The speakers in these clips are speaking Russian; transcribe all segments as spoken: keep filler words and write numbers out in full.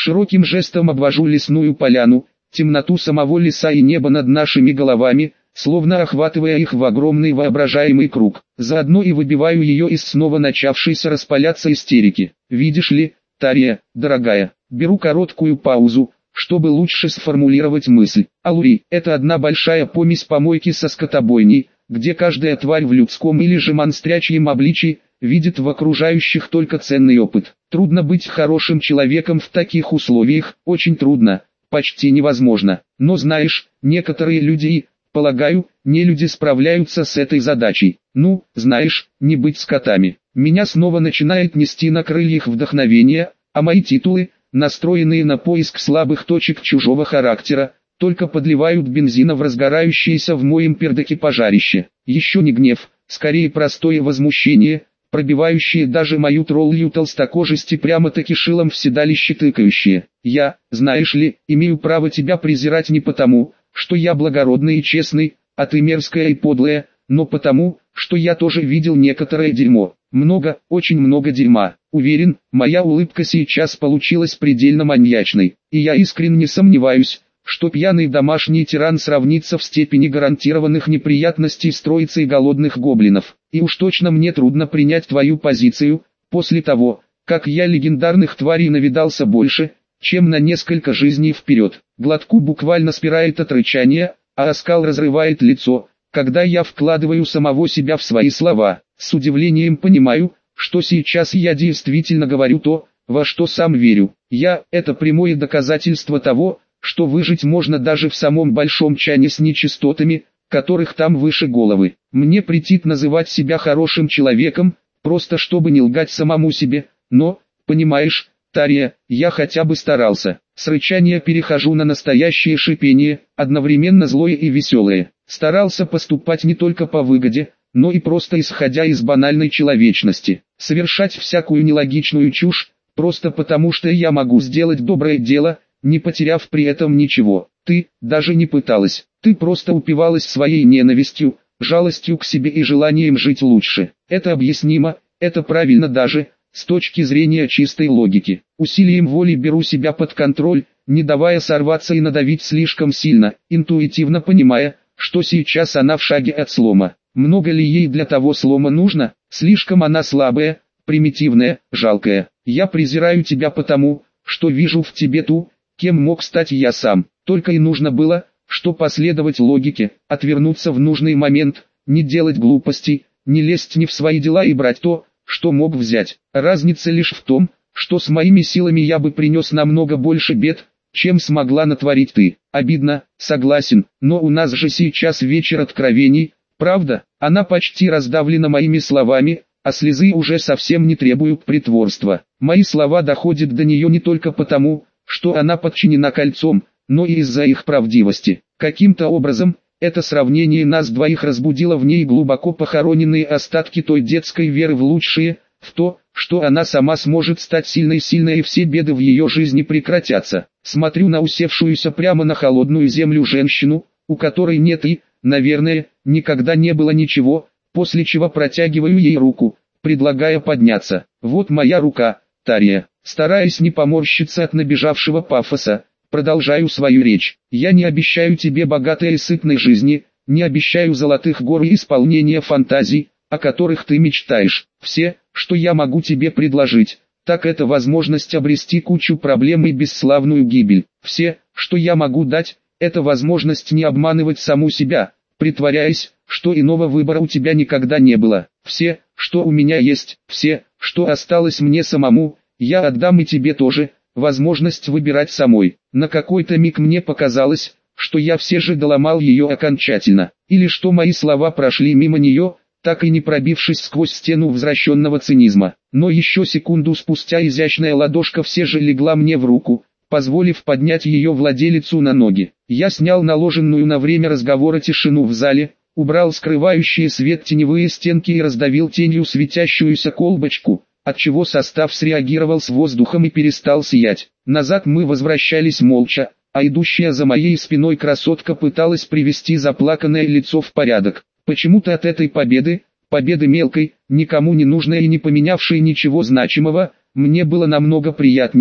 Широким жестом обвожу лесную поляну, темноту самого леса и небо над нашими головами, словно охватывая их в огромный воображаемый круг. Заодно и выбиваю ее из снова начавшейся распаляться истерики. Видишь ли, Тария, дорогая, беру короткую паузу, чтобы лучше сформулировать мысль. Алури – это одна большая помесь помойки со скотобойней, где каждая тварь в людском или же монстрячьем обличии видит в окружающих только ценный опыт. Трудно быть хорошим человеком в таких условиях, очень трудно, почти невозможно. Но знаешь, некоторые люди, полагаю, не люди справляются с этой задачей. Ну, знаешь, не быть скотами. Меня снова начинает нести на крыльях вдохновения, а мои титулы, настроенные на поиск слабых точек чужого характера, только подливают бензина в разгорающееся в моем пердаке пожарище. Еще не гнев, скорее простое возмущение, пробивающее даже мою троллью толстокожести прямо-таки шилом в седалище тыкающее. Я, знаешь ли, имею право тебя презирать не потому, что я благородный и честный, а ты мерзкая и подлая, но потому, что я тоже видел некоторое дерьмо. Много, очень много дерьма. Уверен, моя улыбка сейчас получилась предельно маньячной, и я искренне сомневаюсь, что пьяный домашний тиран сравнится в степени гарантированных неприятностей с троицей голодных гоблинов. И уж точно мне трудно принять твою позицию, после того, как я легендарных тварей навидался больше, чем на несколько жизней вперед. Глотку буквально спирает от рычания, а оскал разрывает лицо, когда я вкладываю самого себя в свои слова. С удивлением понимаю, что сейчас я действительно говорю то, во что сам верю. Я – это прямое доказательство того, что выжить можно даже в самом большом чане с нечистотами, которых там выше головы. Мне претит называть себя хорошим человеком, просто чтобы не лгать самому себе, но, понимаешь, Тария, я хотя бы старался. С рычания перехожу на настоящее шипение, одновременно злое и веселое. Старался поступать не только по выгоде, но и просто исходя из банальной человечности. Совершать всякую нелогичную чушь, просто потому что я могу сделать доброе дело, не потеряв при этом ничего. Ты даже не пыталась, ты просто упивалась своей ненавистью, жалостью к себе и желанием жить лучше. Это объяснимо, это правильно даже, с точки зрения чистой логики. Усилием воли беру себя под контроль, не давая сорваться и надавить слишком сильно, интуитивно понимая, что сейчас она в шаге от слома. Много ли ей для того слома нужно? Слишком она слабая, примитивная, жалкая. Я презираю тебя потому, что вижу в тебе ту, кем мог стать я сам. Только и нужно было, что последовать логике, отвернуться в нужный момент, не делать глупостей, не лезть не в свои дела и брать то, что мог взять. Разница лишь в том, что с моими силами я бы принес намного больше бед, чем смогла натворить ты. Обидно, согласен, но у нас же сейчас вечер откровений, правда? Она почти раздавлена моими словами, а слезы уже совсем не требуют притворства. Мои слова доходят до нее не только потому, что она подчинена кольцом, но и из-за их правдивости. Каким-то образом, это сравнение нас двоих разбудило в ней глубоко похороненные остатки той детской веры в лучшее, в то, что она сама сможет стать сильной-сильной и все беды в ее жизни прекратятся. Смотрю на усевшуюся прямо на холодную землю женщину, у которой нет и, наверное, никогда не было ничего, после чего протягиваю ей руку, предлагая подняться. Вот моя рука, Тария. Стараясь не поморщиться от набежавшего пафоса, продолжаю свою речь. Я не обещаю тебе богатой и сытной жизни, не обещаю золотых гор и исполнения фантазий, о которых ты мечтаешь. Все, что я могу тебе предложить, так это возможность обрести кучу проблем и бесславную гибель. Все, что я могу дать, это возможность не обманывать саму себя, притворяясь, что иного выбора у тебя никогда не было. Все, что у меня есть, все, что осталось мне самому, я отдам и тебе тоже, возможность выбирать самой. На какой-то миг мне показалось, что я все же доломал ее окончательно, или что мои слова прошли мимо нее, так и не пробившись сквозь стену возвращенного цинизма. Но еще секунду спустя изящная ладошка все же легла мне в руку, позволив поднять ее владелицу на ноги. Я снял наложенную на время разговора тишину в зале, убрал скрывающие свет теневые стенки и раздавил тенью светящуюся колбочку, отчего состав среагировал с воздухом и перестал сиять. Назад мы возвращались молча, а идущая за моей спиной красотка пыталась привести заплаканное лицо в порядок. Почему-то от этой победы, победы мелкой, никому не нужной и не поменявшей ничего значимого, мне было намного приятнее,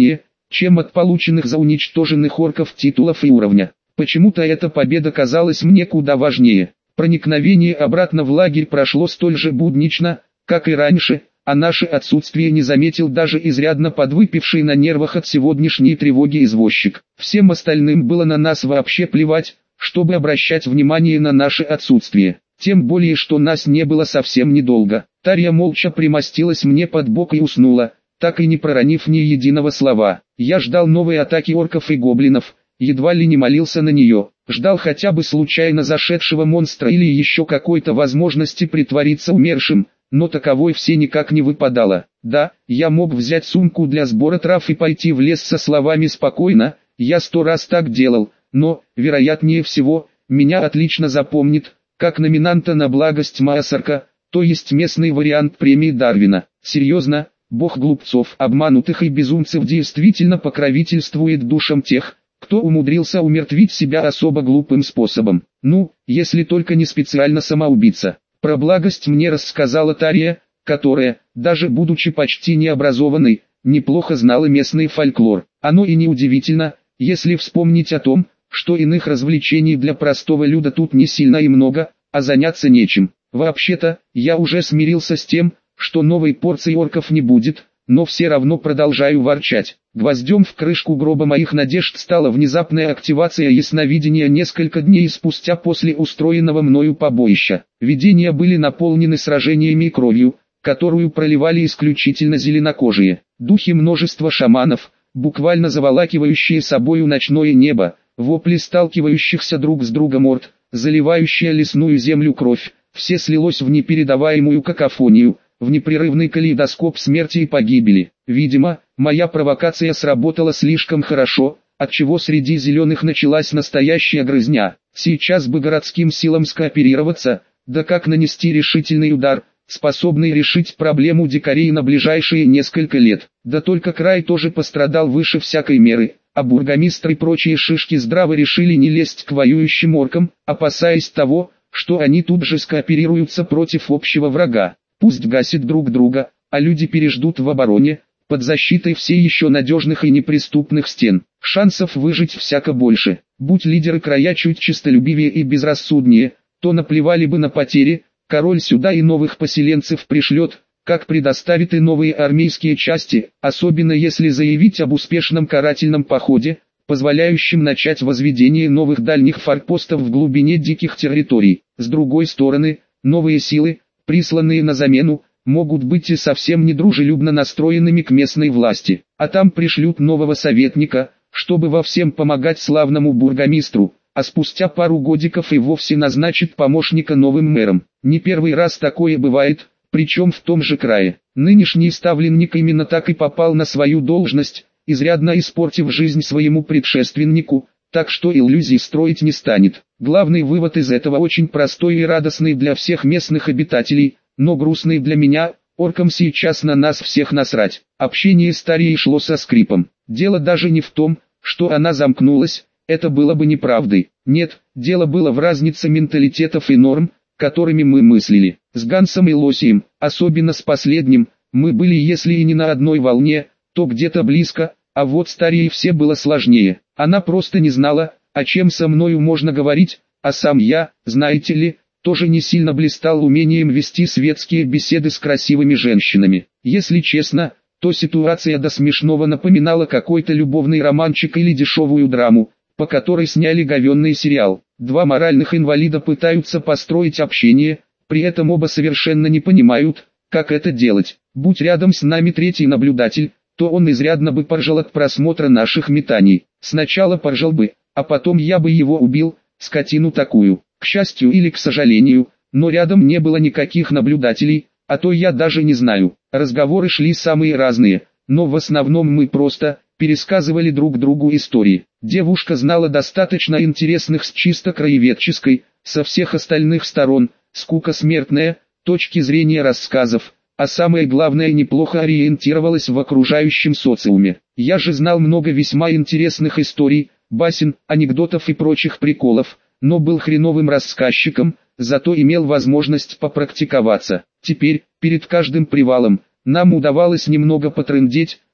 чем от полученных за уничтоженных орков титулов и уровня. Почему-то эта победа казалась мне куда важнее. Проникновение обратно в лагерь прошло столь же буднично, как и раньше, а наше отсутствие не заметил даже изрядно подвыпивший на нервах от сегодняшней тревоги извозчик. Всем остальным было на нас вообще плевать, чтобы обращать внимание на наше отсутствие. Тем более, что нас не было совсем недолго. Тарья молча примостилась мне под бок и уснула, так и не проронив ни единого слова. Я ждал новой атаки орков и гоблинов, едва ли не молился на нее. Ждал хотя бы случайно зашедшего монстра или еще какой-то возможности притвориться умершим, но таковой все никак не выпадало. Да, я мог взять сумку для сбора трав и пойти в лес со словами «спокойно», я сто раз так делал, но, вероятнее всего, меня отлично запомнит, как номинанта на благость Маасарка, то есть местный вариант премии Дарвина. Серьезно, бог глупцов, обманутых и безумцев действительно покровительствует душам тех, кто умудрился умертвить себя особо глупым способом. Ну, если только не специально самоубийца. Про благость мне рассказала Тария, которая, даже будучи почти необразованной, неплохо знала местный фольклор. Оно и не удивительно, если вспомнить о том, что иных развлечений для простого люда тут не сильно и много, а заняться нечем. Вообще-то, я уже смирился с тем, что новой порции орков не будет, но все равно продолжаю ворчать. Гвоздем в крышку гроба моих надежд стала внезапная активация ясновидения несколько дней спустя после устроенного мною побоища. Видения были наполнены сражениями и кровью, которую проливали исключительно зеленокожие. Духи множества шаманов, буквально заволакивающие собою ночное небо, вопли сталкивающихся друг с другом орд, заливающая лесную землю кровь, все слилось в непередаваемую какофонию, в непрерывный калейдоскоп смерти и погибели. Видимо, моя провокация сработала слишком хорошо, отчего среди зеленых началась настоящая грызня. Сейчас бы городским силам скооперироваться, да как нанести решительный удар, способный решить проблему дикарей на ближайшие несколько лет. Да только край тоже пострадал выше всякой меры, а бургомистр и прочие шишки здраво решили не лезть к воюющим оркам, опасаясь того, что они тут же скооперируются против общего врага. Пусть гасят друг друга, а люди переждут в обороне, под защитой все еще надежных и неприступных стен. Шансов выжить всяко больше. Будь лидеры края чуть честолюбивее и безрассуднее, то наплевали бы на потери, король сюда и новых поселенцев пришлет, как предоставит и новые армейские части, особенно если заявить об успешном карательном походе, позволяющем начать возведение новых дальних форпостов в глубине диких территорий. С другой стороны, новые силы, присланные на замену, могут быть и совсем недружелюбно настроенными к местной власти, а там пришлют нового советника, чтобы во всем помогать славному бургомистру, а спустя пару годиков и вовсе назначит помощника новым мэром. Не первый раз такое бывает, причем в том же крае. Нынешний ставленник именно так и попал на свою должность, изрядно испортив жизнь своему предшественнику, так что иллюзий строить не станет. Главный вывод из этого очень простой и радостный для всех местных обитателей, но грустный для меня: оркам сейчас на нас всех насрать. Общение с Тарией шло со скрипом. Дело даже не в том, что она замкнулась, это было бы неправдой. Нет, дело было в разнице менталитетов и норм, которыми мы мыслили. С Гансом и Лосием, особенно с последним, мы были если и не на одной волне, то где-то близко, а вот с Тарией все было сложнее. Она просто не знала, о чем со мною можно говорить, а сам я, знаете ли, тоже не сильно блистал умением вести светские беседы с красивыми женщинами. Если честно, то ситуация до смешного напоминала какой-то любовный романчик или дешевую драму, по которой сняли говенный сериал. Два моральных инвалида пытаются построить общение, при этом оба совершенно не понимают, как это делать. Будь рядом с нами третий наблюдатель, то он изрядно бы поржал от просмотра наших метаний. Сначала поржал бы, а потом я бы его убил, скотину такую. К счастью или к сожалению, но рядом не было никаких наблюдателей, а то я даже не знаю. Разговоры шли самые разные, но в основном мы просто пересказывали друг другу истории. Девушка знала достаточно интересных с чисто краеведческой, со всех остальных сторон, скука смертная, точки зрения рассказов, а самое главное, неплохо ориентировалась в окружающем социуме. Я же знал много весьма интересных историй, басен, анекдотов и прочих приколов, но был хреновым рассказчиком, зато имел возможность попрактиковаться. Теперь, перед каждым привалом, нам удавалось немного потрындеть,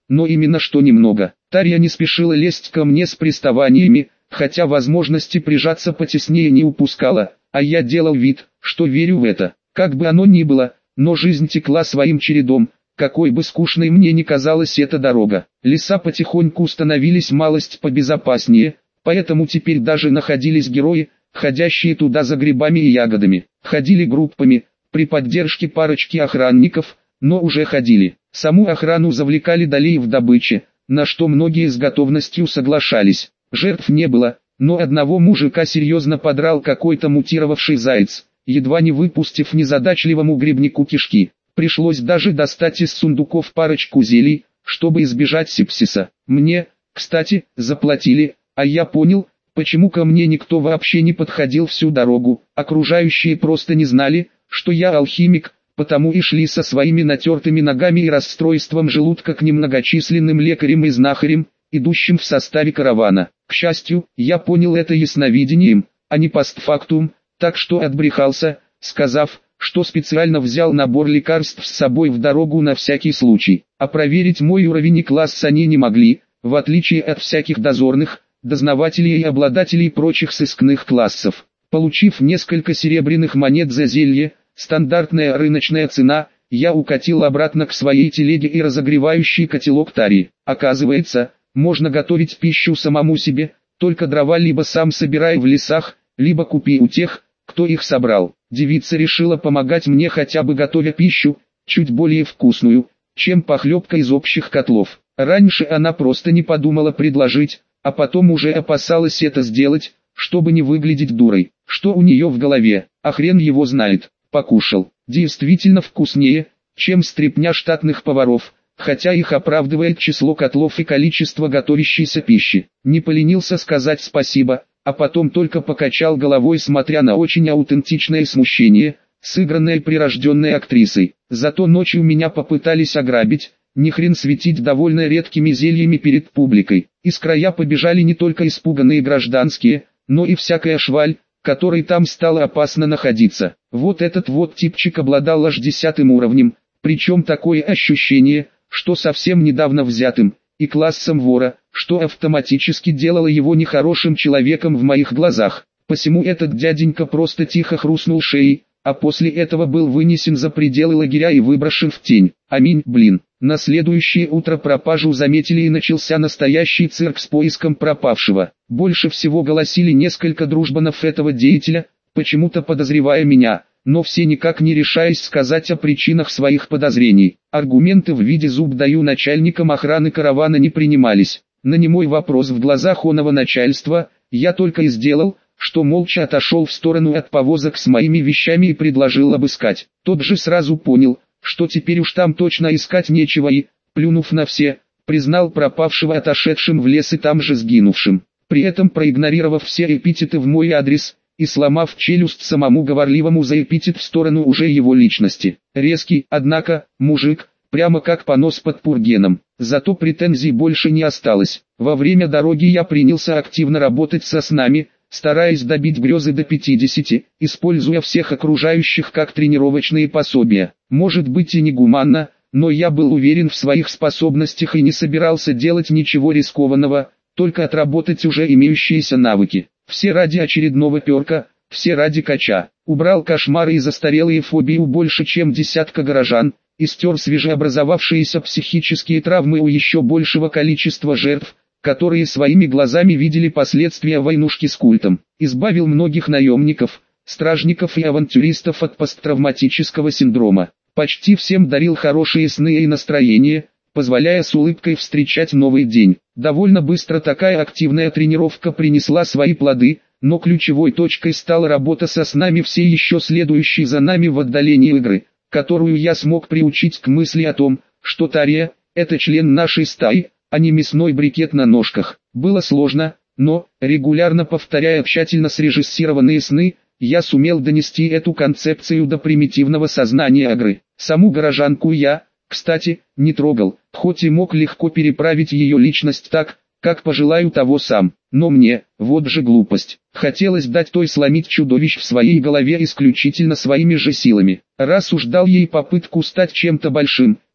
но именно что немного. Тарья не спешила лезть ко мне с приставаниями, хотя возможности прижаться потеснее не упускала, а я делал вид, что верю в это. Как бы оно ни было, но жизнь текла своим чередом, какой бы скучной мне ни казалась эта дорога. Леса потихоньку становились малость побезопаснее, поэтому теперь даже находились герои, ходящие туда за грибами и ягодами. Ходили группами, при поддержке парочки охранников, но уже ходили. Саму охрану завлекали далее в добыче, на что многие с готовностью соглашались. Жертв не было, но одного мужика серьезно подрал какой-то мутировавший заяц, едва не выпустив незадачливому грибнику кишки. Пришлось даже достать из сундуков парочку зелий, чтобы избежать сепсиса. Мне, кстати, заплатили, а я понял, почему ко мне никто вообще не подходил всю дорогу. Окружающие просто не знали, что я алхимик, потому и шли со своими натертыми ногами и расстройством желудка к немногочисленным лекарям и знахарям, идущим в составе каравана. К счастью, я понял это ясновидением, а не постфактум, так что отбрехался, сказав, что специально взял набор лекарств с собой в дорогу на всякий случай. А проверить мой уровень и класс они не могли, в отличие от всяких дозорных, дознавателей и обладателей прочих сыскных классов. Получив несколько серебряных монет за зелье, стандартная рыночная цена, я укатил обратно к своей телеге и разогревающий котелок Тари. Оказывается, можно готовить пищу самому себе, только дрова либо сам собирай в лесах, либо купи у тех, кто их собрал. Девица решила помогать мне хотя бы готовя пищу, чуть более вкусную, чем похлебка из общих котлов. Раньше она просто не подумала предложить, а потом уже опасалась это сделать, чтобы не выглядеть дурой. Что у нее в голове, а хрен его знает. Покушал. Действительно вкуснее, чем стряпня штатных поваров, хотя их оправдывает число котлов и количество готовящейся пищи. Не поленился сказать спасибо, а потом только покачал головой, смотря на очень аутентичное смущение, сыгранное прирожденной актрисой. Зато ночью меня попытались ограбить, ни хрен светить довольно редкими зельями перед публикой. Из края побежали не только испуганные гражданские, но и всякая шваль, которой там стало опасно находиться. Вот этот вот типчик обладал аж десятым уровнем, причем такое ощущение, что совсем недавно взятым, и классом вора, что автоматически делало его нехорошим человеком в моих глазах. Посему этот дяденька просто тихо хрустнул шеей, а после этого был вынесен за пределы лагеря и выброшен в тень. Аминь, блин. На следующее утро пропажу заметили и начался настоящий цирк с поиском пропавшего. Больше всего голосили несколько дружбанов этого деятеля, почему-то подозревая меня, но все никак не решаясь сказать о причинах своих подозрений. Аргументы в виде «зуб даю» начальникам охраны каравана не принимались. На немой вопрос в глазах оного начальства, я только и сделал, что молча отошел в сторону от повозок с моими вещами и предложил обыскать. Тот же сразу понял, что теперь уж там точно искать нечего и, плюнув на все, признал пропавшего отошедшим в лес и там же сгинувшим. При этом проигнорировав все эпитеты в мой адрес, и сломав челюсть самому говорливому за эпитет в сторону уже его личности. Резкий, однако, мужик, прямо как понос под пургеном. Зато претензий больше не осталось. Во время дороги я принялся активно работать со снами, стараясь добить грезы до пятидесяти, используя всех окружающих как тренировочные пособия. Может быть и не гуманно, но я был уверен в своих способностях и не собирался делать ничего рискованного, только отработать уже имеющиеся навыки. Все ради очередного перка, все ради кача. Убрал кошмары и застарелые фобии у больше чем десятка горожан, и стер свежеобразовавшиеся психические травмы у еще большего количества жертв, которые своими глазами видели последствия войнушки с культом. Избавил многих наемников, стражников и авантюристов от посттравматического синдрома. Почти всем дарил хорошие сны и настроение, позволяя с улыбкой встречать новый день. Довольно быстро такая активная тренировка принесла свои плоды, но ключевой точкой стала работа со снами всей еще следующей за нами в отдалении игры, которую я смог приучить к мысли о том, что Тария – это член нашей стаи, а не мясной брикет на ножках. Было сложно, но, регулярно повторяя тщательно срежиссированные сны, я сумел донести эту концепцию до примитивного сознания игры. Саму горожанку я, кстати, не трогал, хоть и мог легко переправить ее личность так, как пожелаю того сам. Но мне, вот же глупость, хотелось дать той сломить чудовищ в своей голове исключительно своими же силами. Раз уж дал ей попытку стать чем-то большим,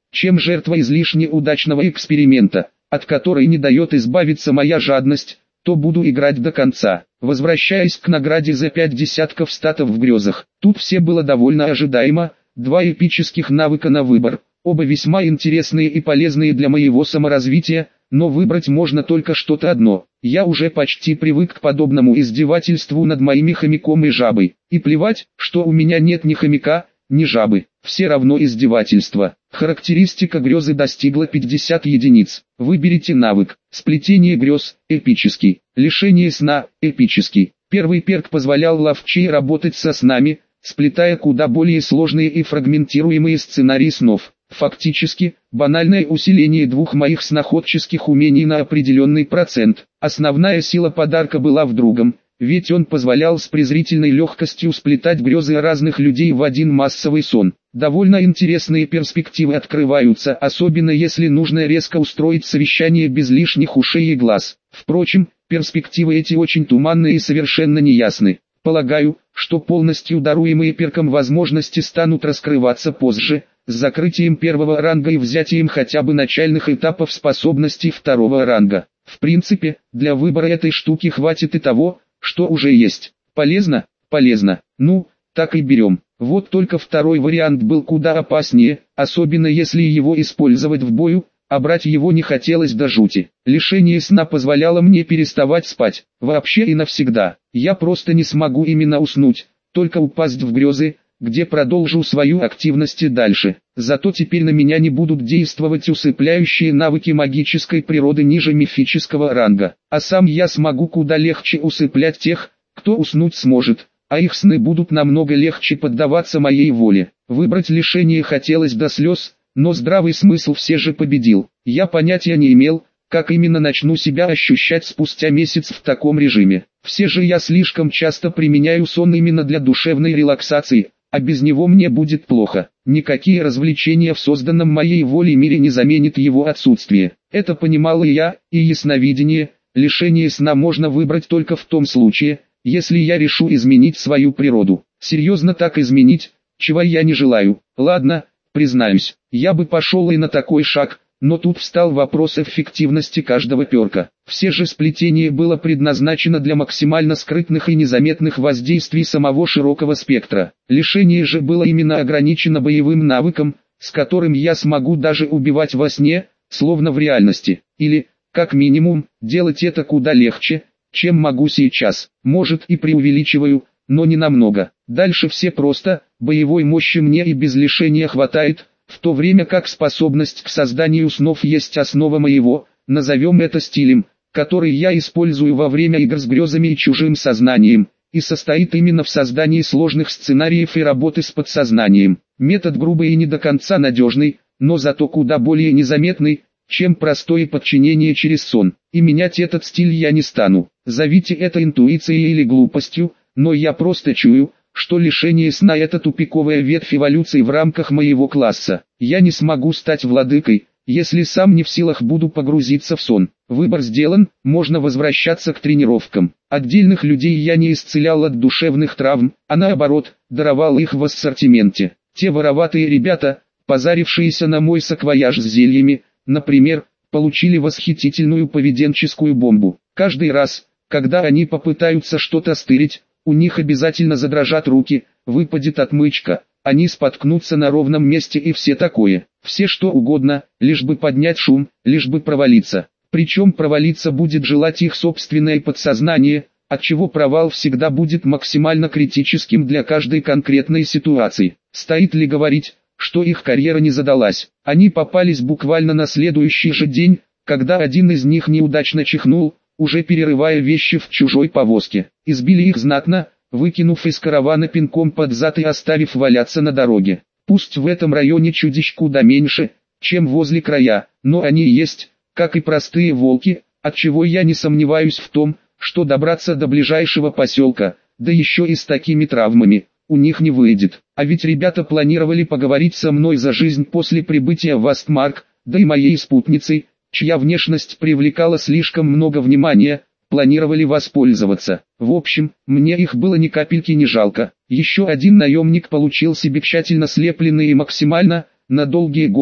чем жертва излишне удачного эксперимента, от которой не дает избавиться моя жадность, то буду играть до конца. Возвращаясь к награде за пять десятков статов в грезах, тут все было довольно ожидаемо, два эпических навыка на выбор, оба весьма интересные и полезные для моего саморазвития, но выбрать можно только что-то одно. Я уже почти привык к подобному издевательству над моими хомяком и жабой, и плевать, что у меня нет ни хомяка, ни жабы, все равно издевательство. Характеристика грезы достигла пятьдесят единиц. Выберите навык. Сплетение грез, эпический. Лишение сна, эпический. Первый перк позволял ловчей работать со снами, сплетая куда более сложные и фрагментируемые сценарии снов. Фактически, банальное усиление двух моих сноходческих умений на определенный процент. Основная сила подарка была в другом, ведь он позволял с презрительной легкостью сплетать грезы разных людей в один массовый сон. Довольно интересные перспективы открываются, особенно если нужно резко устроить совещание без лишних ушей и глаз. Впрочем, перспективы эти очень туманны и совершенно неясны. Полагаю, что полностью даруемые перком возможности станут раскрываться позже, с закрытием первого ранга и взятием хотя бы начальных этапов способностей второго ранга. В принципе, для выбора этой штуки хватит и того, что уже есть. Полезно? Полезно. Ну, так и берем. Вот только второй вариант был куда опаснее, особенно если его использовать в бою, а брать его не хотелось до жути. Лишение сна позволяло мне переставать спать, вообще и навсегда. Я просто не смогу именно уснуть, только упасть в грезы, где продолжу свою активность и дальше. Зато теперь на меня не будут действовать усыпляющие навыки магической природы ниже мифического ранга. А сам я смогу куда легче усыплять тех, кто уснуть сможет, а их сны будут намного легче поддаваться моей воле. Выбрать лишение хотелось до слез, но здравый смысл все же победил. Я понятия не имел, как именно начну себя ощущать спустя месяц в таком режиме. Все же я слишком часто применяю сон именно для душевной релаксации, а без него мне будет плохо. Никакие развлечения в созданном моей волей мире не заменят его отсутствие. Это понимал и я, и ясновидение. Лишение сна можно выбрать только в том случае, если я решу изменить свою природу. Серьезно так изменить, чего я не желаю. Ладно, признаюсь, я бы пошел и на такой шаг, но тут встал вопрос эффективности каждого перка. Все же сплетение было предназначено для максимально скрытных и незаметных воздействий самого широкого спектра. Лишение же было именно ограничено боевым навыком, с которым я смогу даже убивать во сне, словно в реальности. Или, как минимум, делать это куда легче, чем могу сейчас. Может и преувеличиваю, но не намного. Дальше все просто, боевой мощи мне и без лишения хватает, в то время как способность к созданию снов есть основа моего, назовем это стилем, который я использую во время игр с грезами и чужим сознанием, и состоит именно в создании сложных сценариев и работы с подсознанием. Метод грубый и не до конца надежный, но зато куда более незаметный, чем простое подчинение через сон. И менять этот стиль я не стану. Зовите это интуицией или глупостью, но я просто чую, что лишение сна – это тупиковая ветвь эволюции в рамках моего класса. Я не смогу стать владыкой, если сам не в силах буду погрузиться в сон. Выбор сделан, можно возвращаться к тренировкам. Отдельных людей я не исцелял от душевных травм, а наоборот, даровал их в ассортименте. Те вороватые ребята, позарившиеся на мой саквояж с зельями, например, получили восхитительную поведенческую бомбу. Каждый раз, когда они попытаются что-то стырить, у них обязательно задрожат руки, выпадет отмычка, они споткнутся на ровном месте и все такое. Все что угодно, лишь бы поднять шум, лишь бы провалиться. Причем провалиться будет желать их собственное подсознание, отчего провал всегда будет максимально критическим для каждой конкретной ситуации. Стоит ли говорить, что их карьера не задалась? Они попались буквально на следующий же день, когда один из них неудачно чихнул, уже перерывая вещи в чужой повозке. Избили их знатно, выкинув из каравана пинком под зад и оставив валяться на дороге. Пусть в этом районе чудищ куда меньше, чем возле края, но они есть, как и простые волки, отчего я не сомневаюсь в том, что добраться до ближайшего поселка, да еще и с такими травмами, у них не выйдет. А ведь ребята планировали поговорить со мной за жизнь после прибытия в Астмарк, да и моей спутницей, чья внешность привлекала слишком много внимания, планировали воспользоваться. В общем, мне их было ни капельки не жалко. Еще один наемник получил себе тщательно слепленные и максимально, на долгие годы,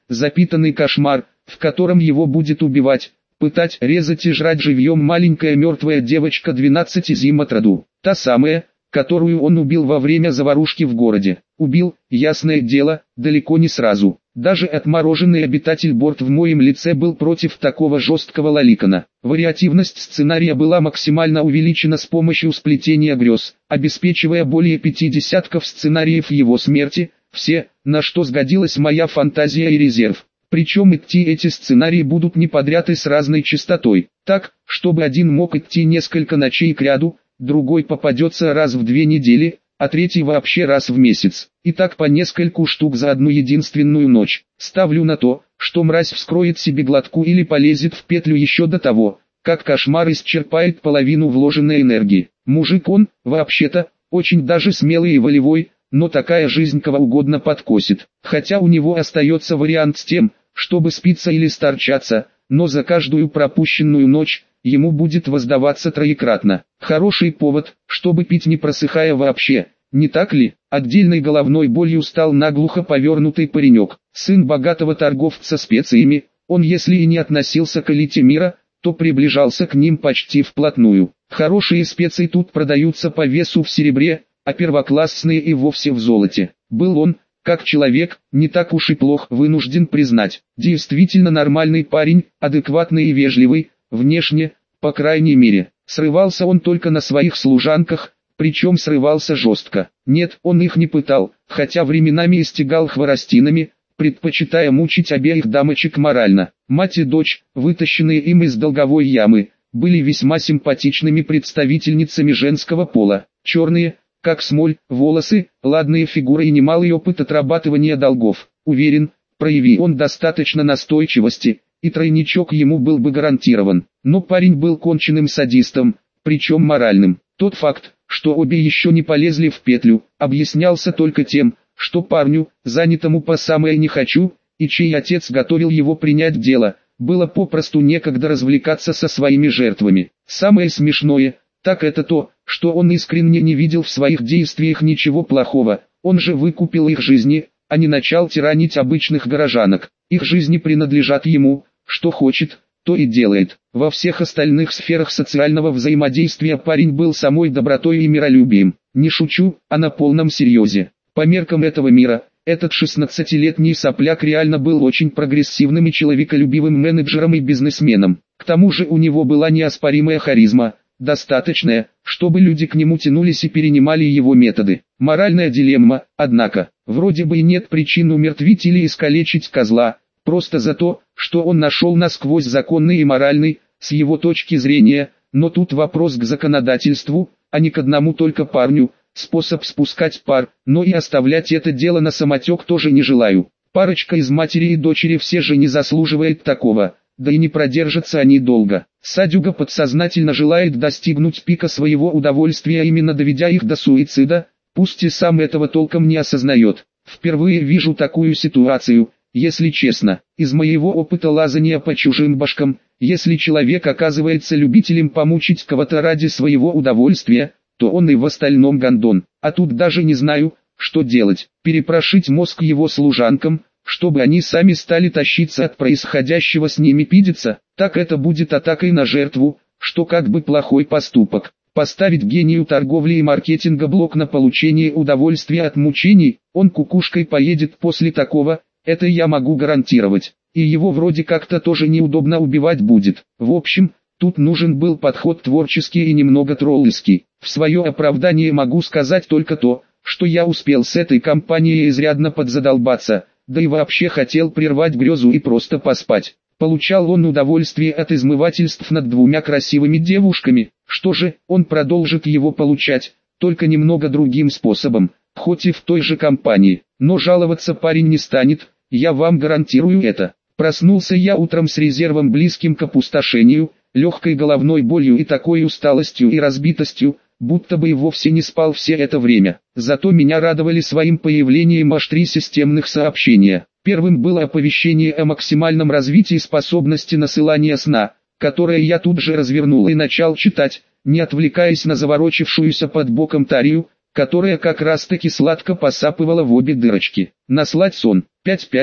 запитанный кошмар, в котором его будет убивать, пытать, резать и жрать живьем маленькая мертвая девочка двенадцати зим от роду. Та самая, которую он убил во время заварушки в городе. Убил, ясное дело, далеко не сразу. Даже отмороженный обитатель борт в моем лице был против такого жесткого лоликана. Вариативность сценария была максимально увеличена с помощью сплетения грез, обеспечивая более пяти десятков сценариев его смерти, все, на что сгодилась моя фантазия и резерв. Причем идти эти сценарии будут не подряд и с разной частотой, так, чтобы один мог идти несколько ночей кряду, другой попадется раз в две недели, а третий вообще раз в месяц. И так по нескольку штук за одну единственную ночь. Ставлю на то, что мразь вскроет себе глотку или полезет в петлю еще до того, как кошмар исчерпает половину вложенной энергии. Мужик он, вообще-то, очень даже смелый и волевой, но такая жизнь кого угодно подкосит. Хотя у него остается вариант с тем, чтобы спиться или сторчаться, но за каждую пропущенную ночь ему будет воздаваться троекратно. Хороший повод, чтобы пить не просыхая вообще, не так ли? Отдельной головной болью стал наглухо повернутый паренек, сын богатого торговца специями. Он если и не относился к элите мира, то приближался к ним почти вплотную. Хорошие специи тут продаются по весу в серебре, а первоклассные и вовсе в золоте. Был он, как человек, не так уж и плох, вынужден признать. Действительно нормальный парень, адекватный и вежливый, внешне, по крайней мере. Срывался он только на своих служанках, причем срывался жестко. Нет, он их не пытал, хотя временами истегал хворостинами, предпочитая мучить обеих дамочек морально. Мать и дочь, вытащенные им из долговой ямы, были весьма симпатичными представительницами женского пола. Черные, как смоль, волосы, ладные фигуры и немалый опыт отрабатывания долгов. Уверен, прояви он достаточно настойчивости, и тройничок ему был бы гарантирован. Но парень был конченным садистом, причем моральным. Тот факт, что обе еще не полезли в петлю, объяснялся только тем, что парню, занятому по самое не хочу, и чей отец готовил его принять дело, было попросту некогда развлекаться со своими жертвами. Самое смешное, так это то, что он искренне не видел в своих действиях ничего плохого, он же выкупил их жизни, а не начал тиранить обычных горожанок. Их жизни принадлежат ему, что хочет, то и делает. Во всех остальных сферах социального взаимодействия парень был самой добротой и миролюбием. Не шучу, а на полном серьезе. По меркам этого мира, этот шестнадцатилетний сопляк реально был очень прогрессивным и человеколюбивым менеджером и бизнесменом. К тому же у него была неоспоримая харизма, достаточная, чтобы люди к нему тянулись и перенимали его методы. Моральная дилемма, однако, вроде бы и нет причин умертвить или искалечить козла, просто за то, что он нашел насквозь законный и моральный, с его точки зрения, но тут вопрос к законодательству, а не к одному только парню, способ спускать пар, но и оставлять это дело на самотек тоже не желаю. Парочка из матери и дочери все же не заслуживает такого, да и не продержатся они долго. Садюга подсознательно желает достигнуть пика своего удовольствия, именно доведя их до суицида, пусть и сам этого толком не осознает. Впервые вижу такую ситуацию, если честно, из моего опыта лазания по чужим башкам. Если человек оказывается любителем помучить кого-то ради своего удовольствия, то он и в остальном гондон. А тут даже не знаю, что делать. Перепрошить мозг его служанкам, чтобы они сами стали тащиться от происходящего с ними пидиться, так это будет атакой на жертву, что как бы плохой поступок. Поставить гению торговли и маркетинга блок на получение удовольствия от мучений, он кукушкой поедет после такого, это я могу гарантировать. И его вроде как-то тоже неудобно убивать будет. В общем, тут нужен был подход творческий и немного тролльский. В свое оправдание могу сказать только то, что я успел с этой компанией изрядно подзадолбаться, да и вообще хотел прервать грезу и просто поспать. Получал он удовольствие от измывательств над двумя красивыми девушками. Что же, он продолжит его получать, только немного другим способом, хоть и в той же компании. Но жаловаться парень не станет, я вам гарантирую это. Проснулся я утром с резервом близким к опустошению, легкой головной болью и такой усталостью и разбитостью, будто бы и вовсе не спал все это время. Зато меня радовали своим появлением аж три системных сообщения. Первым было оповещение о максимальном развитии способности насылания сна, которое я тут же развернул и начал читать, не отвлекаясь на заворочившуюся под боком Тарию, которая как раз таки сладко посапывала в обе дырочки. Наслать сон. пять пять.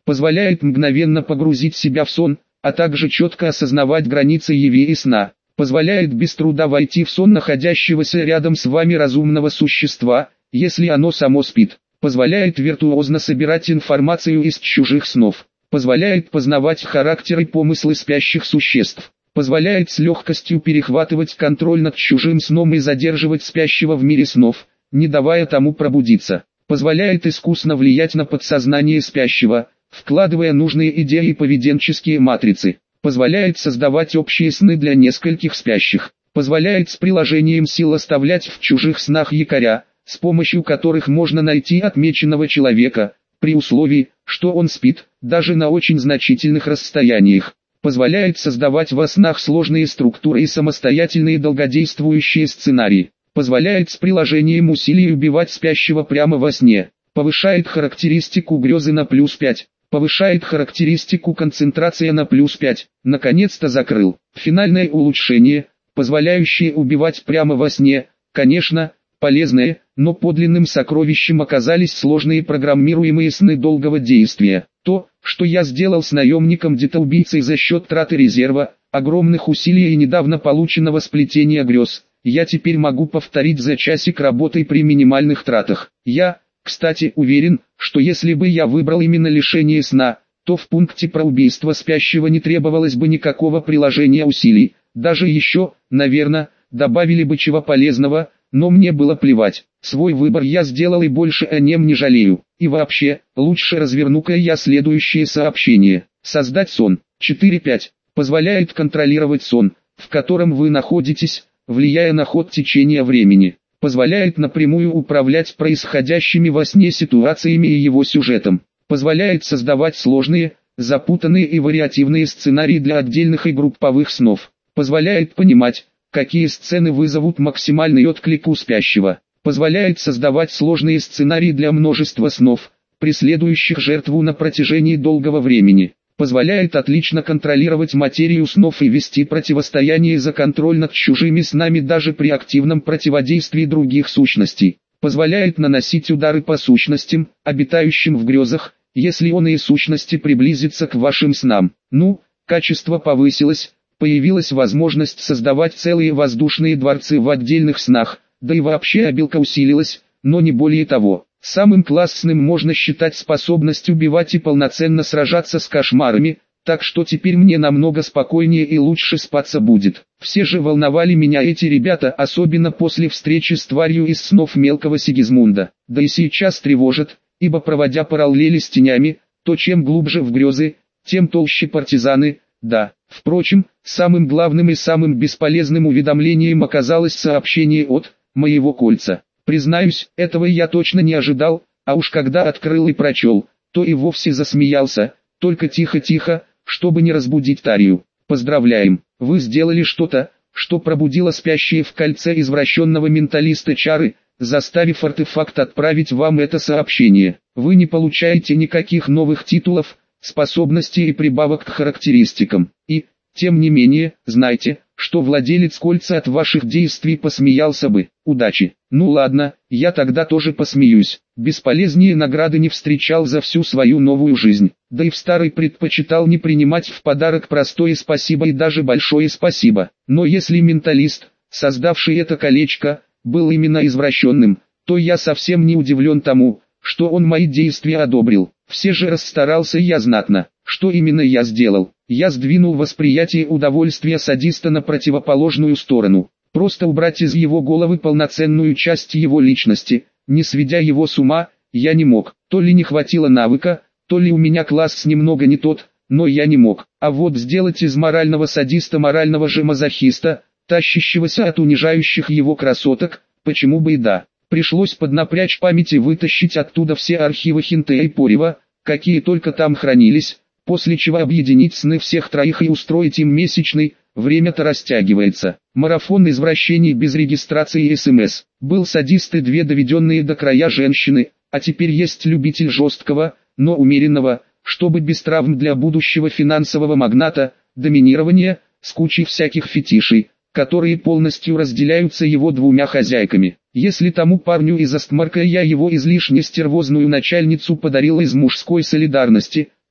позволяет мгновенно погрузить себя в сон, а также четко осознавать границы яви и сна, позволяет без труда войти в сон находящегося рядом с вами разумного существа, если оно само спит, позволяет виртуозно собирать информацию из чужих снов, позволяет познавать характер и помыслы спящих существ, позволяет с легкостью перехватывать контроль над чужим сном и задерживать спящего в мире снов, не давая тому пробудиться, позволяет искусно влиять на подсознание спящего, вкладывая нужные идеи и поведенческие матрицы, позволяет создавать общие сны для нескольких спящих, позволяет с приложением сил оставлять в чужих снах якоря, с помощью которых можно найти отмеченного человека, при условии, что он спит, даже на очень значительных расстояниях, позволяет создавать во снах сложные структуры и самостоятельные долгодействующие сценарии, позволяет с приложением усилий убивать спящего прямо во сне, повышает характеристику грезы на плюс пять, повышает характеристику концентрация на плюс пять, наконец-то закрыл. Финальное улучшение, позволяющее убивать прямо во сне, конечно, полезное, но подлинным сокровищем оказались сложные программируемые сны долгого действия. То, что я сделал с наемником-детоубийцей за счет траты резерва, огромных усилий и недавно полученного сплетения грез, я теперь могу повторить за часик работы при минимальных тратах. Я, кстати, уверен, что если бы я выбрал именно лишение сна, то в пункте про убийство спящего не требовалось бы никакого приложения усилий, даже еще, наверное, добавили бы чего полезного, но мне было плевать. Свой выбор я сделал и больше о нем не жалею. И вообще, лучше разверну-ка я следующее сообщение. Создать сон. четыре пять. Позволяет контролировать сон, в котором вы находитесь, влияя на ход течения времени. Позволяет напрямую управлять происходящими во сне ситуациями и его сюжетом. Позволяет создавать сложные, запутанные и вариативные сценарии для отдельных и групповых снов. Позволяет понимать, какие сцены вызовут максимальный отклик у спящего. Позволяет создавать сложные сценарии для множества снов, преследующих жертву на протяжении долгого времени. Позволяет отлично контролировать материю снов и вести противостояние за контроль над чужими снами даже при активном противодействии других сущностей. Позволяет наносить удары по сущностям, обитающим в грезах, если он и сущности приблизится к вашим снам. Ну, качество повысилось, появилась возможность создавать целые воздушные дворцы в отдельных снах, да и вообще обилка усилилась, но не более того. Самым классным можно считать способность убивать и полноценно сражаться с кошмарами, так что теперь мне намного спокойнее и лучше спаться будет. Все же волновали меня эти ребята, особенно после встречи с тварью из снов мелкого Сигизмунда. Да и сейчас тревожат, ибо проводя параллели с тенями, то чем глубже в грезы, тем толще партизаны, да. Впрочем, самым главным и самым бесполезным уведомлением оказалось сообщение от моего кольца. Признаюсь, этого я точно не ожидал, а уж когда открыл и прочел, то и вовсе засмеялся, только тихо-тихо, чтобы не разбудить Тарию. Поздравляем, вы сделали что-то, что пробудило спящие в кольце извращенного менталиста чары, заставив артефакт отправить вам это сообщение. Вы не получаете никаких новых титулов, способностей и прибавок к характеристикам. И, тем не менее, знайте, что владелец кольца от ваших действий посмеялся бы. Удачи. Ну ладно, я тогда тоже посмеюсь. Бесполезнее награды не встречал за всю свою новую жизнь. Да и в старой предпочитал не принимать в подарок простое спасибо и даже большое спасибо. Но если менталист, создавший это колечко, был именно извращенным, то я совсем не удивлен тому, что он мои действия одобрил. Все же расстарался я знатно. Что именно я сделал? Я сдвинул восприятие удовольствия садиста на противоположную сторону. Просто убрать из его головы полноценную часть его личности, не сведя его с ума, я не мог. То ли не хватило навыка, то ли у меня класс немного не тот, но я не мог. А вот сделать из морального садиста морального же мазохиста, тащащегося от унижающих его красоток, почему бы и да. Пришлось поднапрячь память и вытащить оттуда все архивы Хинтея и Порева, какие только там хранились, после чего объединить сны всех троих и устроить им месячный, время-то растягивается. Марафон извращений без регистрации и СМС. Был садист и две доведенные до края женщины, а теперь есть любитель жесткого, но умеренного, чтобы без травм для будущего финансового магната, доминирования, с кучей всяких фетишей, которые полностью разделяются его двумя хозяйками. Если тому парню из Астмарка я его излишне стервозную начальницу подарил из мужской солидарности,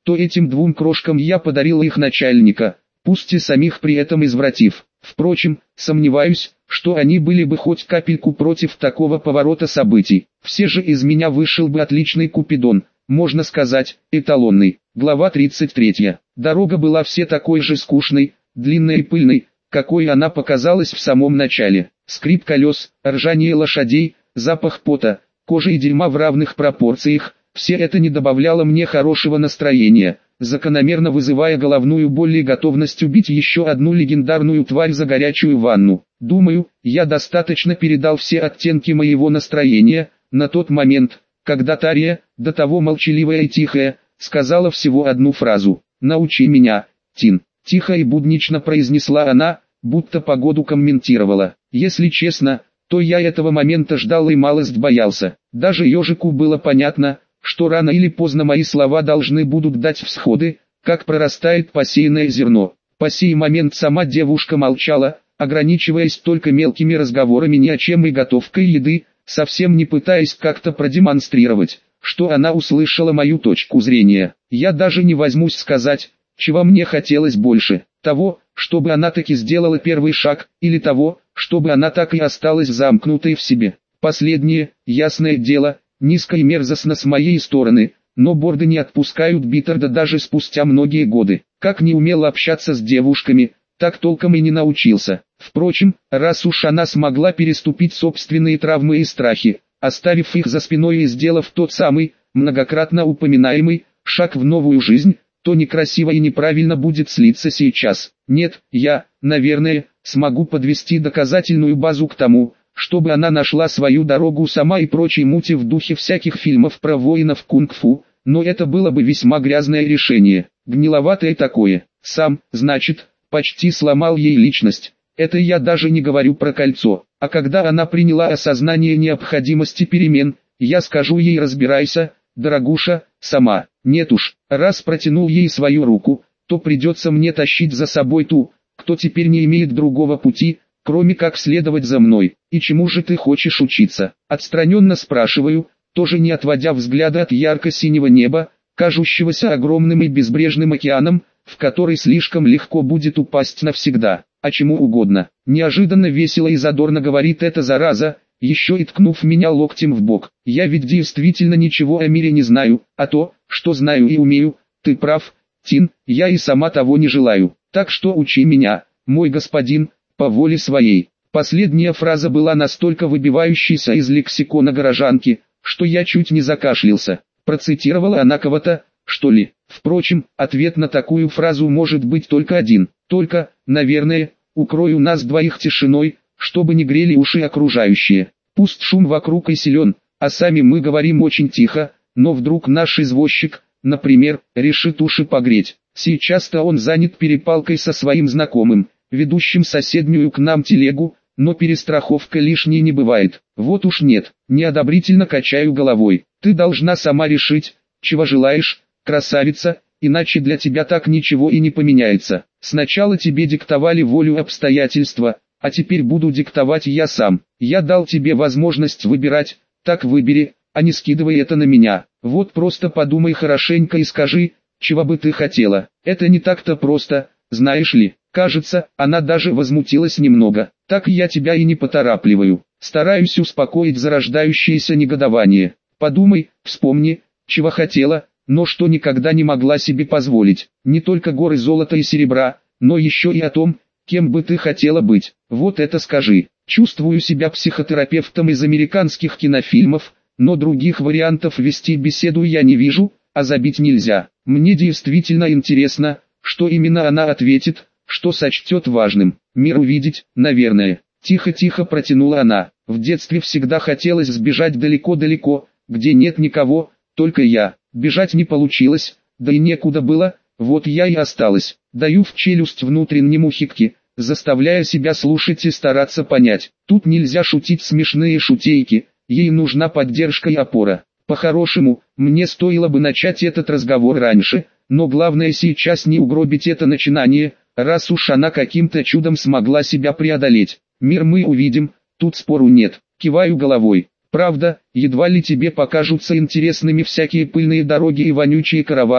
то этим двум крошкам я подарила их начальника, пусть и самих при этом извратив. Впрочем, сомневаюсь, что они были бы хоть капельку против такого поворота событий. Все же из меня вышел бы отличный Купидон, можно сказать, эталонный. Глава тридцать третья. Дорога была все такой же скучной, длинной и пыльной, какой она показалась в самом начале. Скрип колес, ржание лошадей, запах пота, кожи и дерьма в равных пропорциях, все это не добавляло мне хорошего настроения, закономерно вызывая головную боль и готовность убить еще одну легендарную тварь за горячую ванну. Думаю, я достаточно передал все оттенки моего настроения, на тот момент, когда Тария, до того молчаливая и тихая, сказала всего одну фразу: «Научи меня, Тин». Тихо и буднично произнесла она, будто погоду комментировала. Если честно, то я этого момента ждал и малость боялся. Даже ежику было понятно, что рано или поздно мои слова должны будут дать всходы, как прорастает посеянное зерно. По сей момент сама девушка молчала, ограничиваясь только мелкими разговорами ни о чем и готовкой еды, совсем не пытаясь как-то продемонстрировать, что она услышала мою точку зрения. Я даже не возьмусь сказать, чего мне хотелось больше: того, чтобы она таки сделала первый шаг, или того, чтобы она так и осталась замкнутой в себе. Последнее, ясное дело, низко и мерзостно с моей стороны, но борды не отпускают Биттерда даже спустя многие годы. Как не умел общаться с девушками, так толком и не научился. Впрочем, раз уж она смогла переступить собственные травмы и страхи, оставив их за спиной и сделав тот самый, многократно упоминаемый, шаг в новую жизнь, то некрасиво и неправильно будет слиться сейчас. Нет, я, наверное, смогу подвести доказательную базу к тому, чтобы она нашла свою дорогу сама и прочие мути в духе всяких фильмов про воинов кунг-фу, но это было бы весьма грязное решение, гниловатое такое. Сам, значит, почти сломал ей личность. Это я даже не говорю про кольцо. А когда она приняла осознание необходимости перемен, я скажу ей: разбирайся, дорогуша, сама. Нет уж, раз протянул ей свою руку, то придется мне тащить за собой ту, кто теперь не имеет другого пути, кроме как следовать за мной. И чему же ты хочешь учиться? Отстраненно спрашиваю, тоже не отводя взгляда от ярко-синего неба, кажущегося огромным и безбрежным океаном, в который слишком легко будет упасть навсегда. А чему угодно. Неожиданно весело и задорно говорит эта зараза, еще и ткнув меня локтем в бок. Я ведь действительно ничего о мире не знаю, а то, что знаю и умею, ты прав, Тин, я и сама того не желаю. Так что учи меня, мой господин, по воле своей. Последняя фраза была настолько выбивающейся из лексикона горожанки, что я чуть не закашлялся. Процитировала она кого-то, что ли? Впрочем, ответ на такую фразу может быть только один. Только, наверное, укрою нас двоих тишиной, чтобы не грели уши окружающие. Пусть шум вокруг и силен, а сами мы говорим очень тихо, но вдруг наш извозчик, например, решит уши погреть. Сейчас-то он занят перепалкой со своим знакомым, ведущим соседнюю к нам телегу, но перестраховка лишней не бывает. Вот уж нет, неодобрительно качаю головой. Ты должна сама решить, чего желаешь, красавица, иначе для тебя так ничего и не поменяется. Сначала тебе диктовали волю обстоятельства, а теперь буду диктовать я сам. Я дал тебе возможность выбирать, так выбери, а не скидывай это на меня. Вот просто подумай хорошенько и скажи, чего бы ты хотела. Это не так-то просто, знаешь ли. Кажется, она даже возмутилась немного. Так я тебя и не поторапливаю. Стараюсь успокоить зарождающееся негодование. Подумай, вспомни, чего хотела, но что никогда не могла себе позволить. Не только горы золота и серебра, но еще и о том, кем бы ты хотела быть. Вот это скажи. Чувствую себя психотерапевтом из американских кинофильмов, но других вариантов вести беседу я не вижу, а забить нельзя. Мне действительно интересно, что именно она ответит, что сочтет важным. Мир увидеть, наверное. Тихо-тихо протянула она. В детстве всегда хотелось сбежать далеко-далеко, где нет никого, только я. Бежать не получилось, да и некуда было, вот я и осталась. Даю в челюсть внутреннему хикки, заставляя себя слушать и стараться понять. Тут нельзя шутить смешные шутейки, ей нужна поддержка и опора. По-хорошему, мне стоило бы начать этот разговор раньше, но главное сейчас не угробить это начинание, раз уж она каким-то чудом смогла себя преодолеть. Мир мы увидим, тут спору нет. Киваю головой. Правда, едва ли тебе покажутся интересными всякие пыльные дороги и вонючие караваны,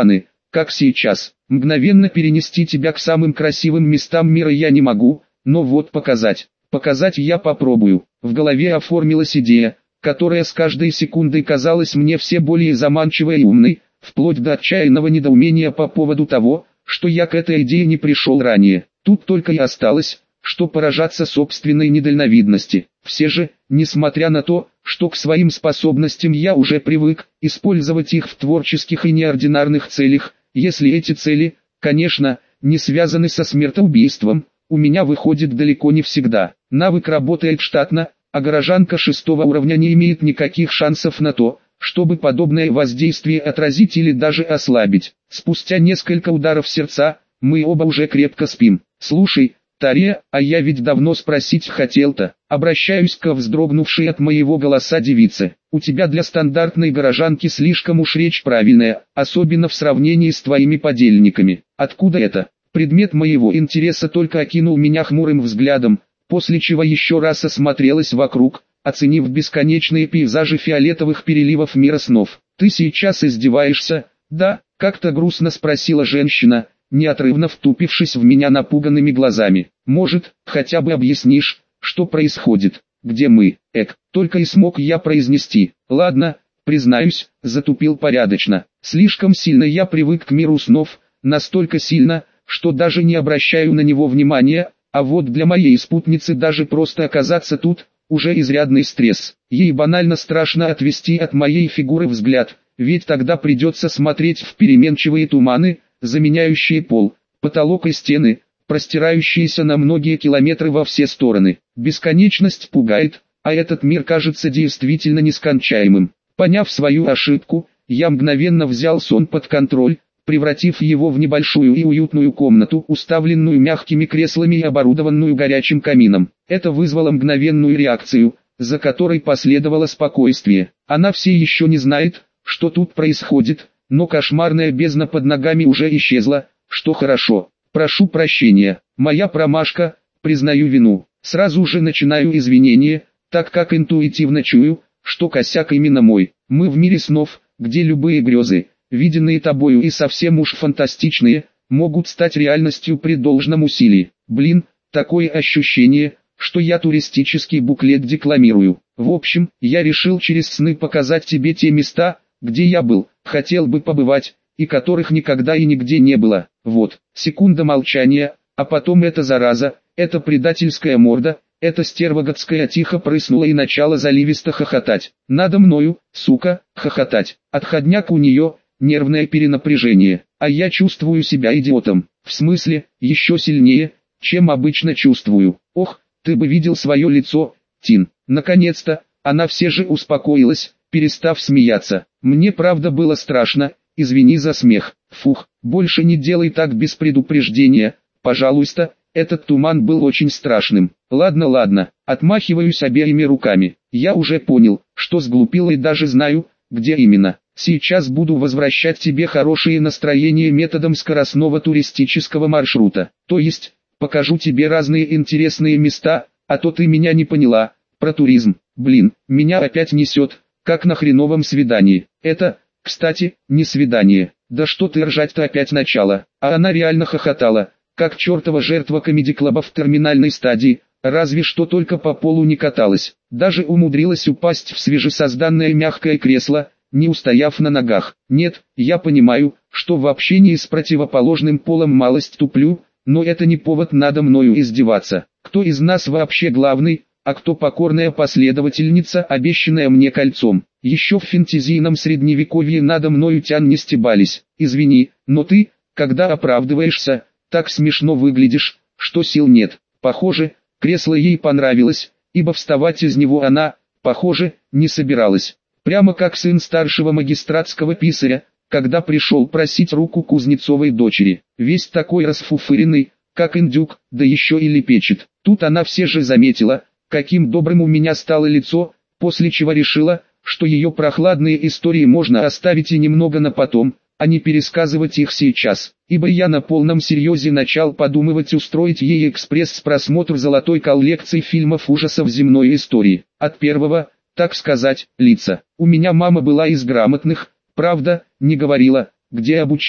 как сейчас. Мгновенно перенести тебя к самым красивым местам мира я не могу, но вот показать. Показать я попробую. В голове оформилась идея, которая с каждой секундой казалась мне все более заманчивой и умной, вплоть до отчаянного недоумения по поводу того, что я к этой идее не пришел ранее. Тут только и осталось, что поражаться собственной недальновидности. Все же, несмотря на то, что к своим способностям я уже привык, использовать их в творческих и неординарных целях, если эти цели, конечно, не связаны со смертоубийством, у меня выходит далеко не всегда. Навык работает штатно, а горожанка шестого уровня не имеет никаких шансов на то, чтобы подобное воздействие отразить или даже ослабить. Спустя несколько ударов сердца, мы оба уже крепко спим. Слушай, Тария, а я ведь давно спросить хотел-то. Обращаюсь к вздрогнувшей от моего голоса девице. У тебя для стандартной горожанки слишком уж речь правильная, особенно в сравнении с твоими подельниками. Откуда это? Предмет моего интереса только окинул меня хмурым взглядом, после чего еще раз осмотрелась вокруг, оценив бесконечные пейзажи фиолетовых переливов мира снов. «Ты сейчас издеваешься?» «Да», — как-то грустно спросила женщина, неотрывно втупившись в меня напуганными глазами. «Может, хотя бы объяснишь, что происходит? Где мы?» «Эк», только и смог я произнести. «Ладно, признаюсь, затупил порядочно. Слишком сильно я привык к миру снов, настолько сильно, что даже не обращаю на него внимания, а вот для моей спутницы даже просто оказаться тут, уже изрядный стресс. Ей банально страшно отвести от моей фигуры взгляд, ведь тогда придется смотреть в переменчивые туманы, заменяющие пол, потолок и стены, простирающиеся на многие километры во все стороны. Бесконечность пугает, а этот мир кажется действительно нескончаемым. Поняв свою ошибку, я мгновенно взял сон под контроль, превратив его в небольшую и уютную комнату, уставленную мягкими креслами и оборудованную горячим камином. Это вызвало мгновенную реакцию, за которой последовало спокойствие. Она все еще не знает, что тут происходит, но кошмарная бездна под ногами уже исчезла, что хорошо. Прошу прощения, моя промашка, признаю вину. Сразу же начинаю извинения, так как интуитивно чую, что косяк именно мой. Мы в мире снов, где любые грезы, виденные тобою и совсем уж фантастичные, могут стать реальностью при должном усилии. Блин, такое ощущение, что я туристический буклет декламирую. В общем, я решил через сны показать тебе те места, где я был, хотел бы побывать, и которых никогда и нигде не было. Вот, секунда молчания, а потом эта зараза, эта предательская морда, эта стерва гадская тихо прыснула и начала заливисто хохотать. Надо мною, сука, хохотать. Отходняк у нее, нервное перенапряжение, а я чувствую себя идиотом. В смысле, еще сильнее, чем обычно чувствую. Ох, ты бы видел свое лицо, Тин. Наконец-то, она все же успокоилась, перестав смеяться. Мне правда было страшно, извини за смех. Фух, больше не делай так без предупреждения, пожалуйста, этот туман был очень страшным. Ладно, ладно, отмахиваюсь обеими руками. Я уже понял, что сглупил и даже знаю, где именно. Сейчас буду возвращать тебе хорошее настроение методом скоростного туристического маршрута. То есть, покажу тебе разные интересные места, а то ты меня не поняла. Про туризм, блин, меня опять несет, как на хреновом свидании. Это, кстати, не свидание. Да что ты ржать-то опять начало. А она реально хохотала, как чертова жертва комеди-клаба в терминальной стадии, разве что только по полу не каталась. Даже умудрилась упасть в свежесозданное мягкое кресло, не устояв на ногах. Нет, я понимаю, что в общении с противоположным полом малость туплю, но это не повод надо мною издеваться. Кто из нас вообще главный, а кто покорная последовательница, обещанная мне кольцом? Еще в фэнтезийном средневековье надо мною тян не стебались. Извини, но ты, когда оправдываешься, так смешно выглядишь, что сил нет. Похоже, кресло ей понравилось, ибо вставать из него она, похоже, не собиралась. Прямо как сын старшего магистратского писаря, когда пришел просить руку Кузнецовой дочери. Весь такой расфуфыренный, как индюк, да еще и лепечет. Тут она все же заметила, каким добрым у меня стало лицо, после чего решила, что ее прохладные истории можно оставить и немного на потом, а не пересказывать их сейчас, ибо я на полном серьезе начал подумывать устроить ей экспресс-просмотр золотой коллекции фильмов ужасов земной истории. От первого, так сказать, лица. У меня мама была из грамотных, правда, не говорила, где обучилась.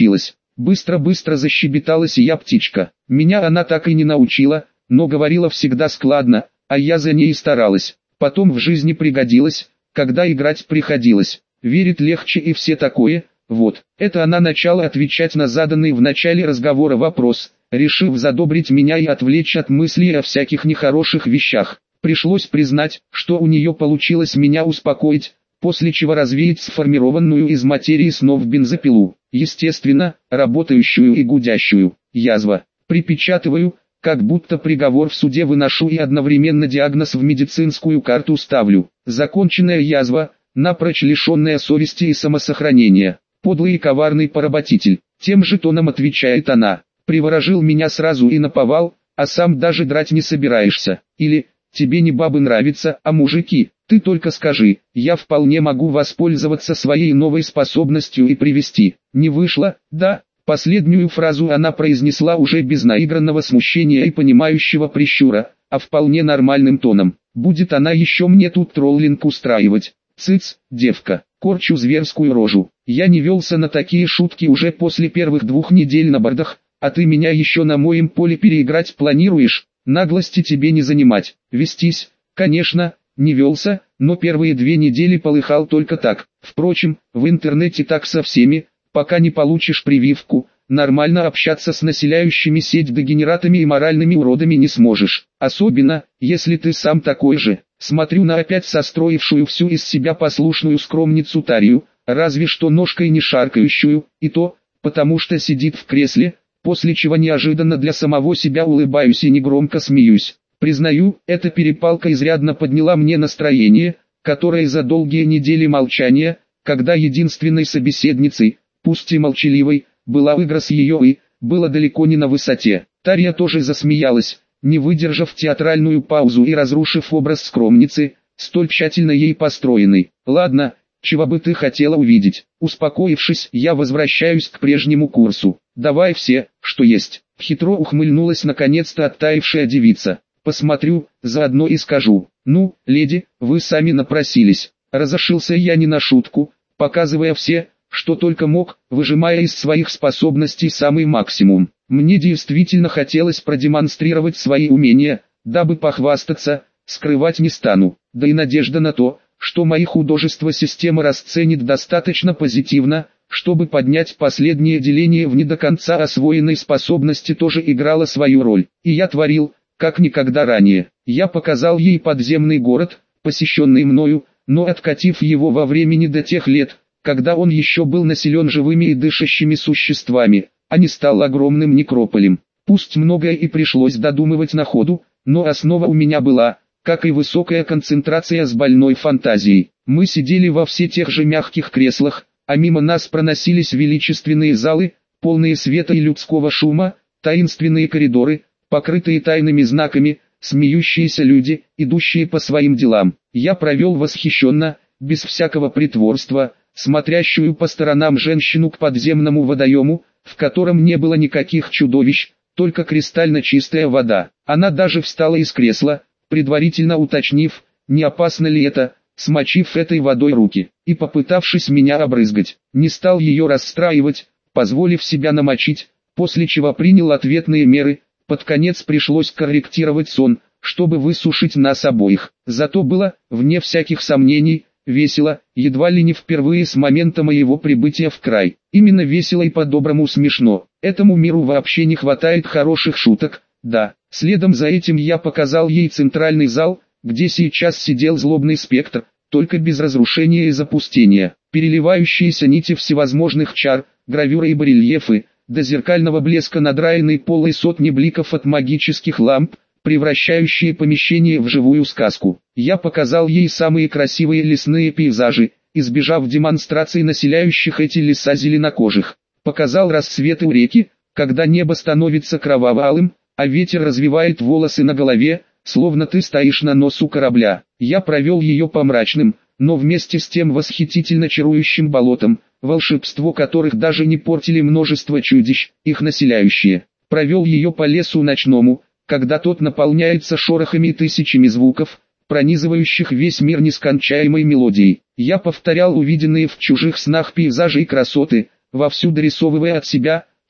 Быстро-быстро защебетала сия птичка. Меня она так и не научила, но говорила всегда складно, а я за ней старалась. Потом в жизни пригодилась, когда играть приходилось. Верит легче и все такое. Вот, это она начала отвечать на заданный в начале разговора вопрос, решив задобрить меня и отвлечь от мыслей о всяких нехороших вещах. Пришлось признать, что у нее получилось меня успокоить, после чего развеять сформированную из материи снов бензопилу, естественно, работающую и гудящую. Язва. Припечатываю, как будто приговор в суде выношу и одновременно диагноз в медицинскую карту ставлю. Законченная язва, напрочь лишенная совести и самосохранения. Подлый и коварный поработитель. Тем же тоном отвечает она. Приворожил меня сразу и наповал, а сам даже драть не собираешься. Или, тебе не бабы нравятся, а мужики. Ты только скажи, я вполне могу воспользоваться своей новой способностью и привести. Не вышло, да? Последнюю фразу она произнесла уже без наигранного смущения и понимающего прищура, а вполне нормальным тоном. Будет она еще мне тут троллинг устраивать. Цыц, девка, корчу зверскую рожу. Я не велся на такие шутки уже после первых двух недель на бордах, а ты меня еще на моем поле переиграть планируешь? Наглости тебе не занимать. Вестись, конечно, не велся, но первые две недели полыхал только так. Впрочем, в интернете так со всеми, пока не получишь прививку, нормально общаться с населяющими сеть дегенератами и моральными уродами не сможешь. Особенно, если ты сам такой же. Смотрю на опять состроившую всю из себя послушную скромницу Тарию, разве что ножкой не шаркающую, и то, потому что сидит в кресле, после чего неожиданно для самого себя улыбаюсь и негромко смеюсь. Признаю, эта перепалка изрядно подняла мне настроение, которое за долгие недели молчания, когда единственной собеседницей, пусть и молчаливой, была Игра с ее и, было далеко не на высоте. Тария тоже засмеялась, не выдержав театральную паузу и разрушив образ скромницы, столь тщательно ей построенный. Ладно, чего бы ты хотела увидеть? Успокоившись, я возвращаюсь к прежнему курсу. Давай все, что есть. Хитро ухмыльнулась наконец-то оттаившая девица. Посмотрю, заодно и скажу. Ну, леди, вы сами напросились. Разошился я не на шутку, показывая все, что только мог, выжимая из своих способностей самый максимум. Мне действительно хотелось продемонстрировать свои умения, дабы похвастаться, скрывать не стану. Да и надежда на то, что мои художества система расценит достаточно позитивно, чтобы поднять последнее деление в не до конца освоенной способности, тоже играла свою роль. И я творил, как никогда ранее. Я показал ей подземный город, посещенный мною, но откатив его во времени до тех лет, когда он еще был населен живыми и дышащими существами, а не стал огромным некрополем. Пусть многое и пришлось додумывать на ходу, но основа у меня была, как и высокая концентрация с больной фантазией. Мы сидели во все тех же мягких креслах, а мимо нас проносились величественные залы, полные света и людского шума, таинственные коридоры, покрытые тайными знаками, смеющиеся люди, идущие по своим делам. Я провел восхищенно, без всякого притворства, смотрящую по сторонам женщину к подземному водоему, в котором не было никаких чудовищ, только кристально чистая вода. Она даже встала из кресла, предварительно уточнив, не опасно ли это, смочив этой водой руки, и попытавшись меня обрызгать. Не стал ее расстраивать, позволив себя намочить, после чего принял ответные меры. Под конец пришлось корректировать сон, чтобы высушить нас обоих. Зато было, вне всяких сомнений, весело, едва ли не впервые с момента моего прибытия в край. Именно весело и по-доброму смешно. Этому миру вообще не хватает хороших шуток, да. Следом за этим я показал ей центральный зал, где сейчас сидел злобный спектр, только без разрушения и запустения. Переливающиеся нити всевозможных чар, гравюры и барельефы, до зеркального блеска надраенный пол и сотни бликов от магических ламп, превращающие помещение в живую сказку. Я показал ей самые красивые лесные пейзажи, избежав демонстраций населяющих эти леса зеленокожих. Показал рассветы у реки, когда небо становится кроваво-алым, а ветер развивает волосы на голове, словно ты стоишь на носу корабля. Я провел ее по мрачным, но вместе с тем восхитительно чарующим болотам, волшебство которых даже не портили множество чудищ, их населяющие. Провел ее по лесу ночному, когда тот наполняется шорохами и тысячами звуков, пронизывающих весь мир нескончаемой мелодией. Я повторял увиденные в чужих снах пейзажи и красоты, вовсю дорисовывая от себя,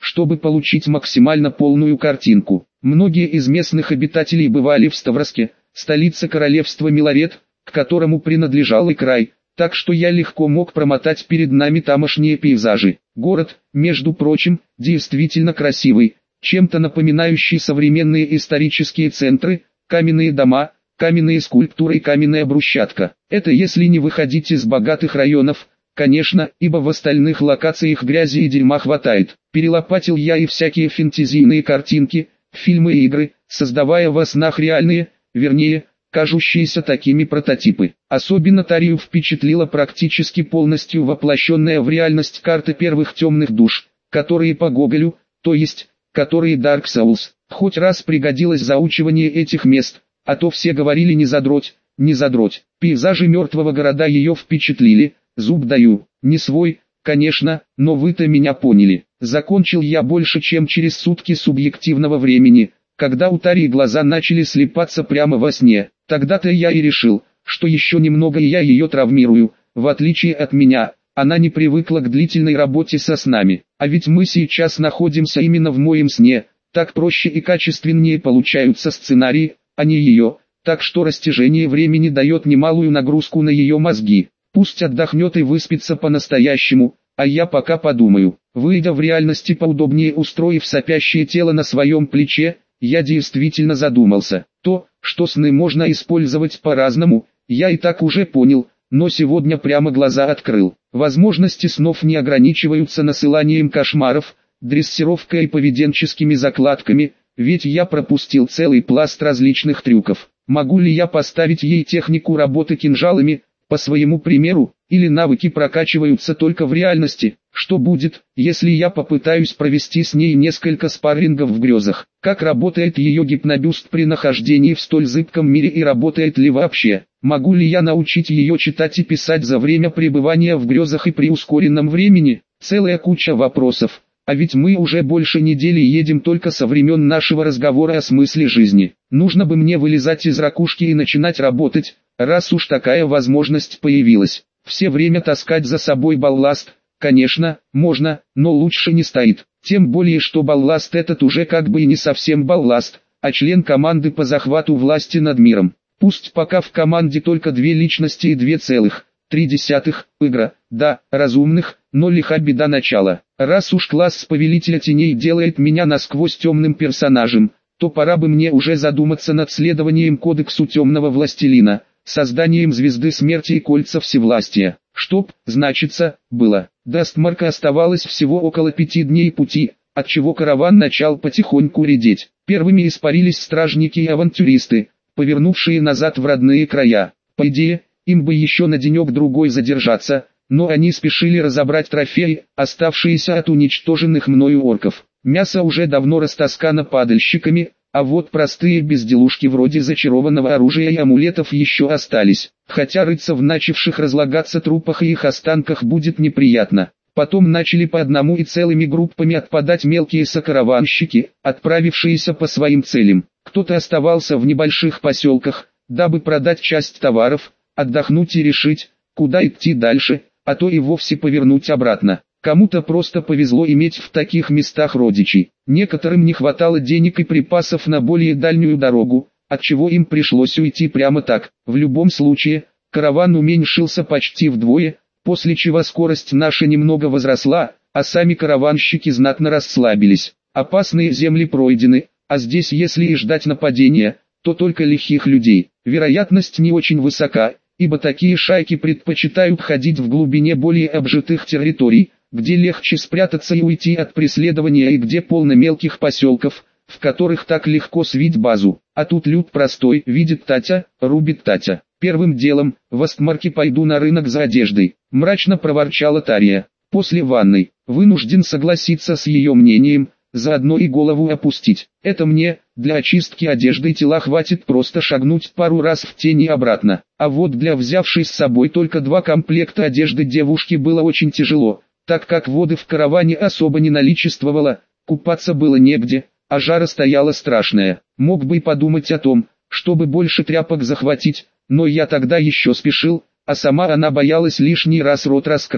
чтобы получить максимально полную картинку. Многие из местных обитателей бывали в Ставроске, столице королевства Милорет, к которому принадлежал и край, так что я легко мог промотать перед нами тамошние пейзажи. Город, между прочим, действительно красивый, чем-то напоминающий современные исторические центры, каменные дома, каменные скульптуры и каменная брусчатка. Это если не выходить из богатых районов, конечно, ибо в остальных локациях грязи и дерьма хватает. Перелопатил я и всякие фэнтезийные картинки, фильмы и игры, создавая во снах реальные, вернее, кажущиеся такими прототипы. Особенно Тарию впечатлила практически полностью воплощенная в реальность карта первых темных душ, которые по Гоголю, то есть, которые Dark Souls. Хоть раз пригодилось заучивание этих мест, а то все говорили не задроть, не задроть. Пейзажи мертвого города ее впечатлили, зуб даю, не свой, конечно, но вы-то меня поняли. Закончил я больше чем через сутки субъективного времени, когда у Тарии глаза начали слепаться прямо во сне. Тогда-то я и решил, что еще немного и я ее травмирую. В отличие от меня, она не привыкла к длительной работе со снами. А ведь мы сейчас находимся именно в моем сне, так проще и качественнее получаются сценарии, а не ее, так что растяжение времени дает немалую нагрузку на ее мозги. Пусть отдохнет и выспится по-настоящему, а я пока подумаю. Выйдя в реальности поудобнее, устроив сопящее тело на своем плече, я действительно задумался. То, что сны можно использовать по-разному, я и так уже понял, но сегодня прямо глаза открыл. Возможности снов не ограничиваются насыланием кошмаров, дрессировкой и поведенческими закладками, ведь я пропустил целый пласт различных трюков. Могу ли я поставить ей технику работы кинжалами, по своему примеру, или навыки прокачиваются только в реальности? Что будет, если я попытаюсь провести с ней несколько спаррингов в грезах? Как работает ее гипнобюст при нахождении в столь зыбком мире и работает ли вообще? Могу ли я научить ее читать и писать за время пребывания в грезах и при ускоренном времени? Целая куча вопросов. А ведь мы уже больше недели едем только со времен нашего разговора о смысле жизни. Нужно бы мне вылезать из ракушки и начинать работать, раз уж такая возможность появилась. Все время таскать за собой балласт, конечно, можно, но лучше не стоит. Тем более, что балласт этот уже как бы и не совсем балласт, а член команды по захвату власти над миром. Пусть пока в команде только две личности и две целых. Три десятых, игра, да, разумных, но лиха беда начала. Раз уж класс Повелителя Теней делает меня насквозь темным персонажем, то пора бы мне уже задуматься над следованием кодексу Темного Властелина, созданием Звезды Смерти и Кольца Всевластия. Чтоб, значится, было. До Астмарка оставалось всего около пяти дней пути, отчего караван начал потихоньку редеть. Первыми испарились стражники и авантюристы, повернувшие назад в родные края. По идее, им бы еще на денек-другой задержаться, но они спешили разобрать трофеи, оставшиеся от уничтоженных мною орков. Мясо уже давно растаскано падальщиками, а вот простые безделушки вроде зачарованного оружия и амулетов еще остались. Хотя рыться в начавших разлагаться трупах и их останках будет неприятно. Потом начали по одному и целыми группами отпадать мелкие сокараванщики, отправившиеся по своим целям. Кто-то оставался в небольших поселках, дабы продать часть товаров, отдохнуть и решить, куда идти дальше, а то и вовсе повернуть обратно. Кому-то просто повезло иметь в таких местах родичей. Некоторым не хватало денег и припасов на более дальнюю дорогу, отчего им пришлось уйти прямо так. В любом случае, караван уменьшился почти вдвое, после чего скорость наша немного возросла, а сами караванщики знатно расслабились. Опасные земли пройдены, а здесь если и ждать нападения, то только лихих людей. Вероятность не очень высока, ибо такие шайки предпочитают ходить в глубине более обжитых территорий, где легче спрятаться и уйти от преследования и где полно мелких поселков, в которых так легко свить базу. А тут люд простой, видит Татя, рубит Татя. Первым делом, в Астмарке пойду на рынок за одеждой, мрачно проворчала Тария. После ванной, вынужден согласиться с ее мнением, заодно и голову опустить. Это мне, для очистки одежды и тела хватит просто шагнуть пару раз в тень и обратно. А вот для взявшей с собой только два комплекта одежды девушки было очень тяжело, так как воды в караване особо не наличествовало, купаться было негде, а жара стояла страшная. Мог бы и подумать о том, чтобы больше тряпок захватить, но я тогда еще спешил, а сама она боялась лишний раз рот раскрыть.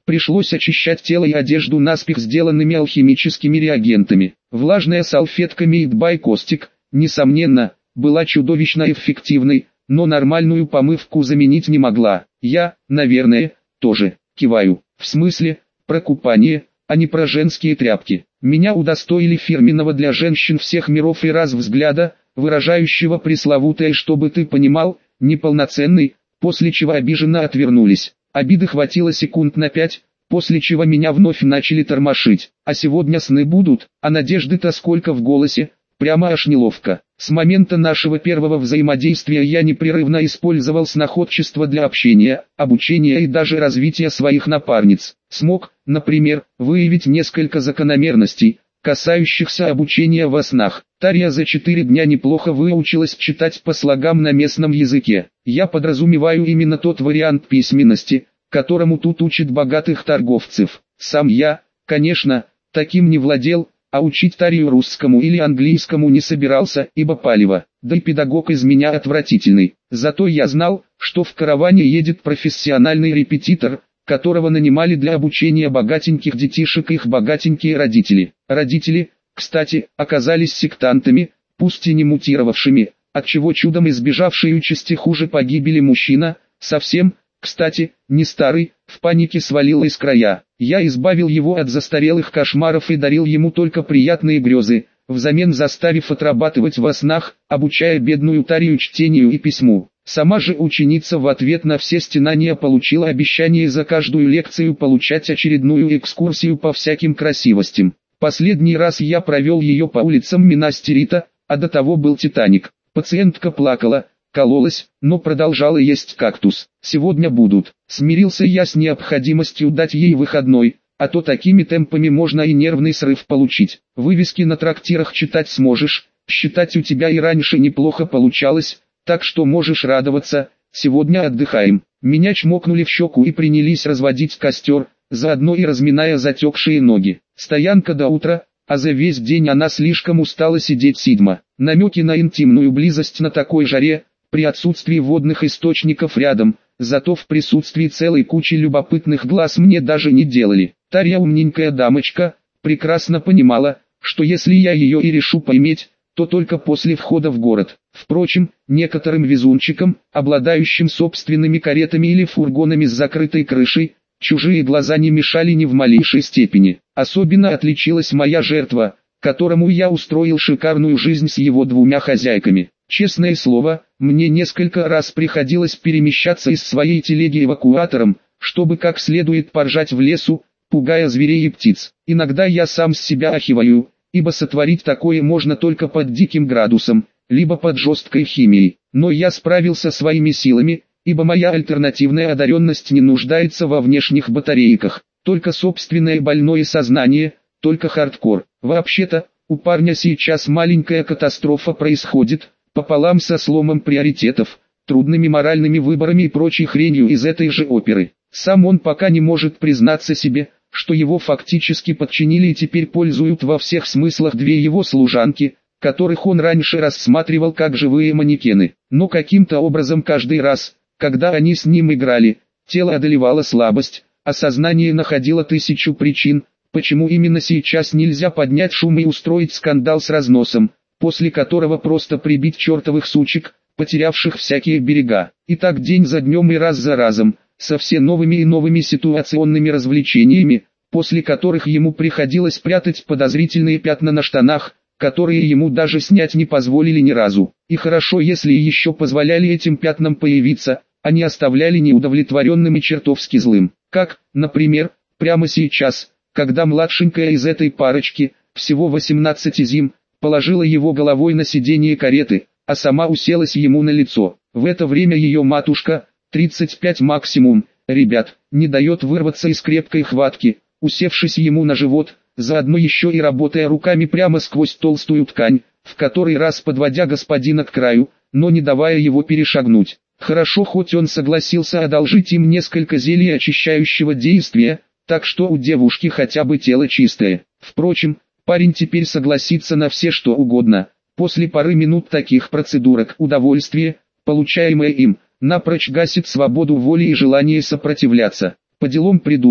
Пришлось очищать тело и одежду наспех сделанными алхимическими реагентами. Влажная салфетка Made by Костик, несомненно, была чудовищно эффективной, но нормальную помывку заменить не могла. Я, наверное, тоже, киваю. В смысле, про купание, а не про женские тряпки. Меня удостоили фирменного для женщин всех миров и рас взгляда, выражающего пресловутое «чтобы ты понимал», неполноценный, после чего обиженно отвернулись. Обиды хватило секунд на пять, после чего меня вновь начали тормошить. А сегодня сны будут, а надежды-то сколько в голосе, прямо аж неловко. С момента нашего первого взаимодействия я непрерывно использовал сноходчество для общения, обучения и даже развития своих напарниц. Смог, например, выявить несколько закономерностей, касающихся обучения во снах. Тарья за четыре дня неплохо выучилась читать по слогам на местном языке. Я подразумеваю именно тот вариант письменности, которому тут учат богатых торговцев. Сам я, конечно, таким не владел, а учить Тарью русскому или английскому не собирался, ибо палево, да и педагог из меня отвратительный. Зато я знал, что в караване едет профессиональный репетитор, которого нанимали для обучения богатеньких детишек их богатенькие родители. Родители, кстати, оказались сектантами, пусть и не мутировавшими, отчего чудом избежавшей участи хуже погибели мужчина, совсем, кстати, не старый, в панике свалил из края. Я избавил его от застарелых кошмаров и дарил ему только приятные грезы, взамен заставив отрабатывать во снах, обучая бедную Тарью чтению и письму. Сама же ученица в ответ на все стенания получила обещание за каждую лекцию получать очередную экскурсию по всяким красивостям. Последний раз я провел ее по улицам Минас-Тирита, а до того был Титаник. Пациентка плакала, кололась, но продолжала есть кактус. Сегодня будут. Смирился я с необходимостью дать ей выходной, а то такими темпами можно и нервный срыв получить. Вывески на трактирах читать сможешь, считать у тебя и раньше неплохо получалось, так что можешь радоваться, сегодня отдыхаем. Меня чмокнули в щеку и принялись разводить костер, заодно и разминая затекшие ноги. Стоянка до утра, а за весь день она слишком устала сидеть сидма. Намеки на интимную близость на такой жаре, при отсутствии водных источников рядом, зато в присутствии целой кучи любопытных глаз мне даже не делали. Тарья умненькая дамочка, прекрасно понимала, что если я ее и решу поиметь, то только после входа в город. Впрочем, некоторым везунчикам, обладающим собственными каретами или фургонами с закрытой крышей, чужие глаза не мешали ни в малейшей степени. Особенно отличилась моя жертва, которому я устроил шикарную жизнь с его двумя хозяйками. Честное слово, мне несколько раз приходилось перемещаться из своей телеги эвакуатором, чтобы как следует поржать в лесу, пугая зверей и птиц. Иногда я сам с себя ахиваю, ибо сотворить такое можно только под диким градусом, либо под жесткой химией. Но я справился своими силами, ибо моя альтернативная одаренность не нуждается во внешних батарейках, только собственное больное сознание, только хардкор. Вообще-то, у парня сейчас маленькая катастрофа происходит, пополам со сломом приоритетов, трудными моральными выборами и прочей хренью из этой же оперы. Сам он пока не может признаться себе, что его фактически подчинили и теперь пользуют во всех смыслах две его служанки, которых он раньше рассматривал как живые манекены. Но каким-то образом каждый раз, когда они с ним играли, тело одолевало слабость, а сознание находило тысячу причин, почему именно сейчас нельзя поднять шум и устроить скандал с разносом, после которого просто прибить чертовых сучек, потерявших всякие берега. И так день за днем и раз за разом, со все новыми и новыми ситуационными развлечениями, после которых ему приходилось прятать подозрительные пятна на штанах, которые ему даже снять не позволили ни разу. И хорошо, если еще позволяли этим пятнам появиться, а не оставляли неудовлетворенным и чертовски злым. Как, например, прямо сейчас, когда младшенькая из этой парочки, всего восемнадцати зим, положила его головой на сиденье кареты, а сама уселась ему на лицо. В это время ее матушка, тридцать пять максимум, ребят, не дает вырваться из крепкой хватки, усевшись ему на живот, заодно еще и работая руками прямо сквозь толстую ткань, в который раз подводя господина к краю, но не давая его перешагнуть. Хорошо, хоть он согласился одолжить им несколько зелий очищающего действия, так что у девушки хотя бы тело чистое. Впрочем, парень теперь согласится на все что угодно. После пары минут таких процедурок удовольствие, получаемое им, напрочь гасит свободу воли и желание сопротивляться. По делам придурку.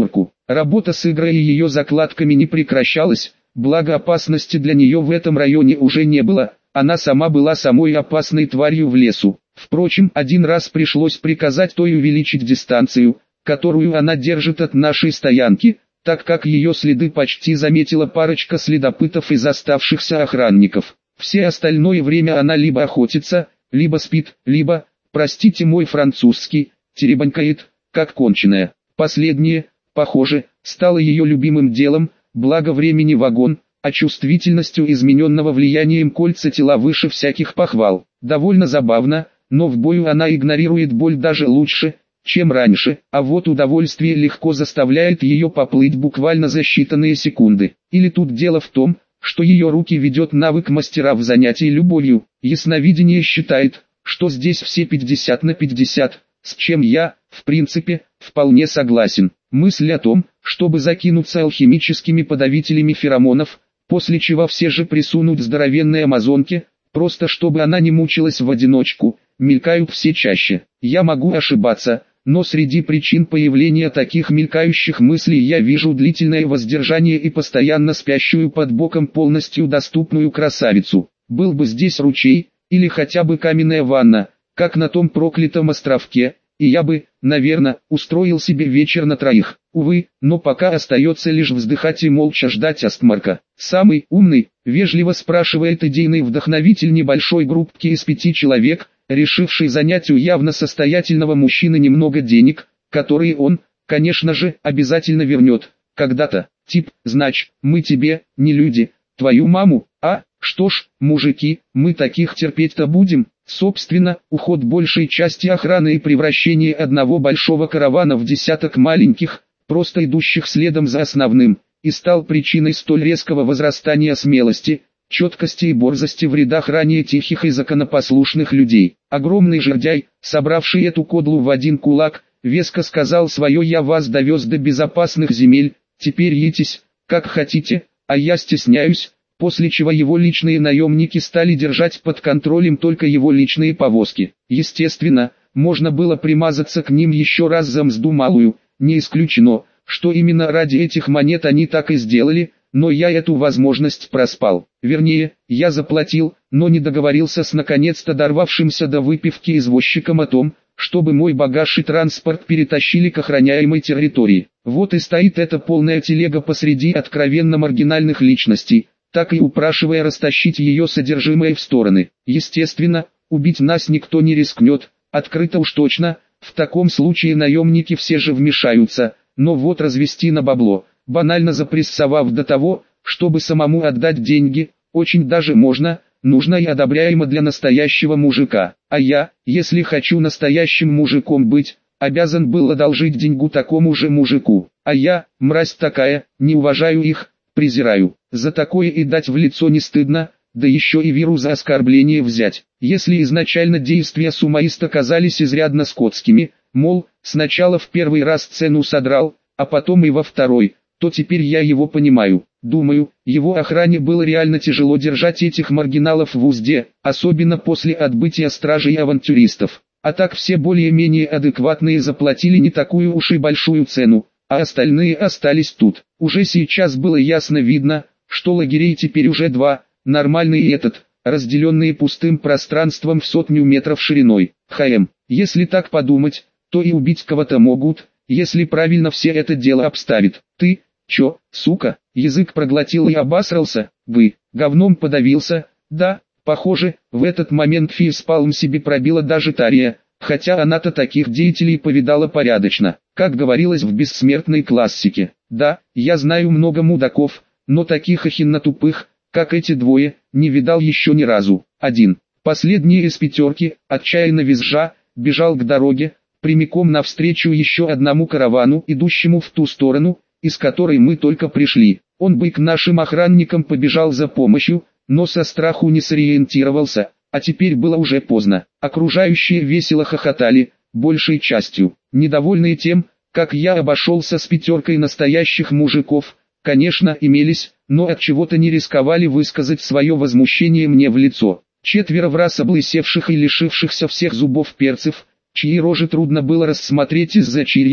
Работа с игрой и ее закладками не прекращалась, благо опасности для нее в этом районе уже не было, она сама была самой опасной тварью в лесу. Впрочем, один раз пришлось приказать той увеличить дистанцию, которую она держит от нашей стоянки, так как ее следы почти заметила парочка следопытов из оставшихся охранников. Все остальное время она либо охотится, либо спит, либо, простите мой французский, теребонькает, как конченая. Последнее, похоже, стало ее любимым делом, благо времени вагон, а чувствительностью измененного влиянием кольца тела выше всяких похвал. Довольно забавно, но в бою она игнорирует боль даже лучше, чем раньше, а вот удовольствие легко заставляет ее поплыть буквально за считанные секунды. Или тут дело в том, что ее руки ведет навык мастера в занятии любовью. Ясновидение считает, что здесь все пятьдесят на пятьдесят, с чем я, в принципе, вполне согласен. Мысль о том, чтобы закинуться алхимическими подавителями феромонов, после чего все же присунуть здоровенной амазонке, просто чтобы она не мучилась в одиночку, мелькают все чаще. Я могу ошибаться, но среди причин появления таких мелькающих мыслей я вижу длительное воздержание и постоянно спящую под боком полностью доступную красавицу. Был бы здесь ручей, или хотя бы каменная ванна, как на том проклятом островке, и я бы, наверное, устроил себе вечер на троих. Увы, но пока остается лишь вздыхать и молча ждать Астмарка. Самый умный, вежливо спрашивает идейный вдохновитель небольшой группки из пяти человек, решивший занять у явно состоятельного мужчины немного денег, которые он, конечно же, обязательно вернет, когда-то. Тип, значит, мы тебе, не люди, твою маму, а, что ж, мужики, мы таких терпеть-то будем. Собственно, уход большей части охраны и превращение одного большого каравана в десяток маленьких, просто идущих следом за основным, и стал причиной столь резкого возрастания смелости, четкости и борзости в рядах ранее тихих и законопослушных людей. Огромный жердяй, собравший эту кодлу в один кулак, веско сказал свое: «Я вас довез до безопасных земель, теперь едьтесь, как хотите, а я стесняюсь», после чего его личные наемники стали держать под контролем только его личные повозки. Естественно, можно было примазаться к ним еще раз за мзду малую, не исключено, что именно ради этих монет они так и сделали, но я эту возможность проспал. Вернее, я заплатил, но не договорился с наконец-то дорвавшимся до выпивки извозчиком о том, чтобы мой багаж и транспорт перетащили к охраняемой территории. Вот и стоит эта полная телега посреди откровенно маргинальных личностей, так и упрашивая растащить ее содержимое в стороны. Естественно, убить нас никто не рискнет, открыто уж точно, в таком случае наемники все же вмешаются, но вот развести на бабло, банально запрессовав до того, чтобы самому отдать деньги, очень даже можно, нужно и одобряемо для настоящего мужика. А я, если хочу настоящим мужиком быть, обязан был одолжить деньгу такому же мужику. А я, мразь такая, не уважаю их, презираю. За такое и дать в лицо не стыдно, да еще и виру за оскорбление взять. Если изначально действия сумаиста казались изрядно скотскими, мол, сначала в первый раз цену содрал, а потом и во второй, то теперь я его понимаю. Думаю, его охране было реально тяжело держать этих маргиналов в узде, особенно после отбытия стражей и авантюристов. А так все более-менее адекватные заплатили не такую уж и большую цену, а остальные остались тут. Уже сейчас было ясно видно, что лагерей теперь уже два, нормальный и этот, разделенные пустым пространством в сотню метров шириной. ХМ, если так подумать, то и убить кого-то могут, если правильно все это дело обставит. Ты, чё, сука, язык проглотил и обосрался, вы, говном подавился, да, похоже, в этот момент фейспалм себе пробила даже Тария, хотя она-то таких деятелей повидала порядочно, как говорилось в бессмертной классике. Да, я знаю много мудаков, но таких охинно тупых, как эти двое, не видал еще ни разу. Один, последний из пятерки, отчаянно визжа, бежал к дороге, прямиком навстречу еще одному каравану, идущему в ту сторону, из которой мы только пришли. Он бы к нашим охранникам побежал за помощью, но со страху не сориентировался, а теперь было уже поздно. Окружающие весело хохотали, большей частью, недовольные тем, как я обошелся с пятеркой настоящих мужиков. Конечно, имелись, но от чего-то не рисковали высказать свое возмущение мне в лицо. Четверо враз облысевших и лишившихся всех зубов перцев, чьи рожи трудно было рассмотреть из-за чирьев,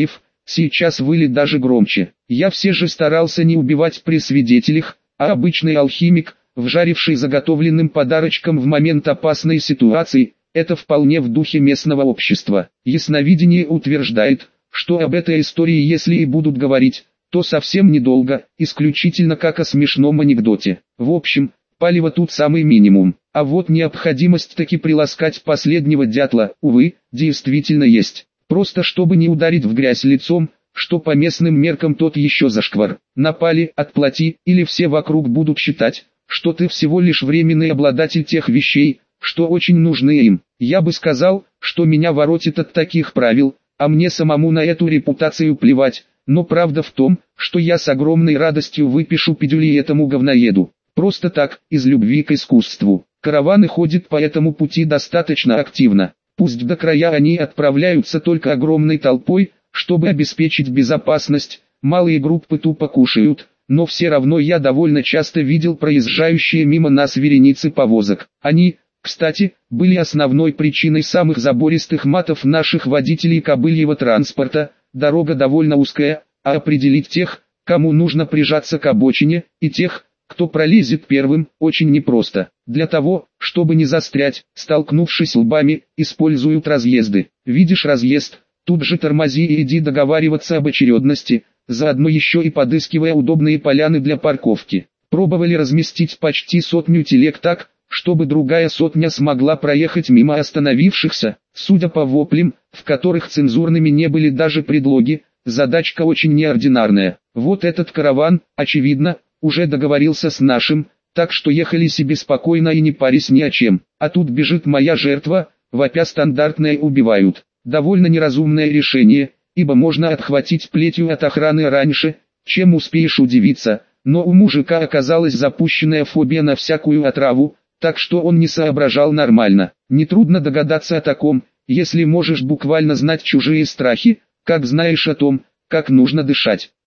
сейчас выли даже громче. Я все же старался не убивать при свидетелях, а обычный алхимик, вжаривший заготовленным подарочком в момент опасной ситуации, это вполне в духе местного общества. Ясновидение утверждает, что об этой истории если и будут говорить, то совсем недолго, исключительно как о смешном анекдоте. В общем, палева тут самый минимум. А вот необходимость таки приласкать последнего дятла, увы, действительно есть. Просто чтобы не ударить в грязь лицом, что по местным меркам тот еще зашквар. Напали, отплати, или все вокруг будут считать, что ты всего лишь временный обладатель тех вещей, что очень нужны им. Я бы сказал, что меня воротит от таких правил, а мне самому на эту репутацию плевать, но правда в том, что я с огромной радостью выпишу пидюли этому говноеду. Просто так, из любви к искусству. Караваны ходят по этому пути достаточно активно. Пусть до края они отправляются только огромной толпой, чтобы обеспечить безопасность, малые группы тупо кушают, но все равно я довольно часто видел проезжающие мимо нас вереницы повозок. Они, кстати, были основной причиной самых забористых матов наших водителей кобыльего транспорта. Дорога довольно узкая, а определить тех, кому нужно прижаться к обочине, и тех, кто пролезет первым, очень непросто. Для того, чтобы не застрять, столкнувшись лбами, используют разъезды. Видишь разъезд, тут же тормози и иди договариваться об очередности, заодно еще и подыскивая удобные поляны для парковки. Пробовали разместить почти сотню телег так, чтобы другая сотня смогла проехать мимо остановившихся. Судя по воплям, в которых цензурными не были даже предлоги, задачка очень неординарная. Вот этот караван, очевидно, уже договорился с нашим, так что ехали себе спокойно и не парясь ни о чем. А тут бежит моя жертва, вопя стандартное убивают. Довольно неразумное решение, ибо можно отхватить плетью от охраны раньше, чем успеешь удивиться, но у мужика оказалась запущенная фобия на всякую отраву, так что он не соображал нормально. Нетрудно догадаться о таком, если можешь буквально знать чужие страхи, как знаешь о том, как нужно дышать.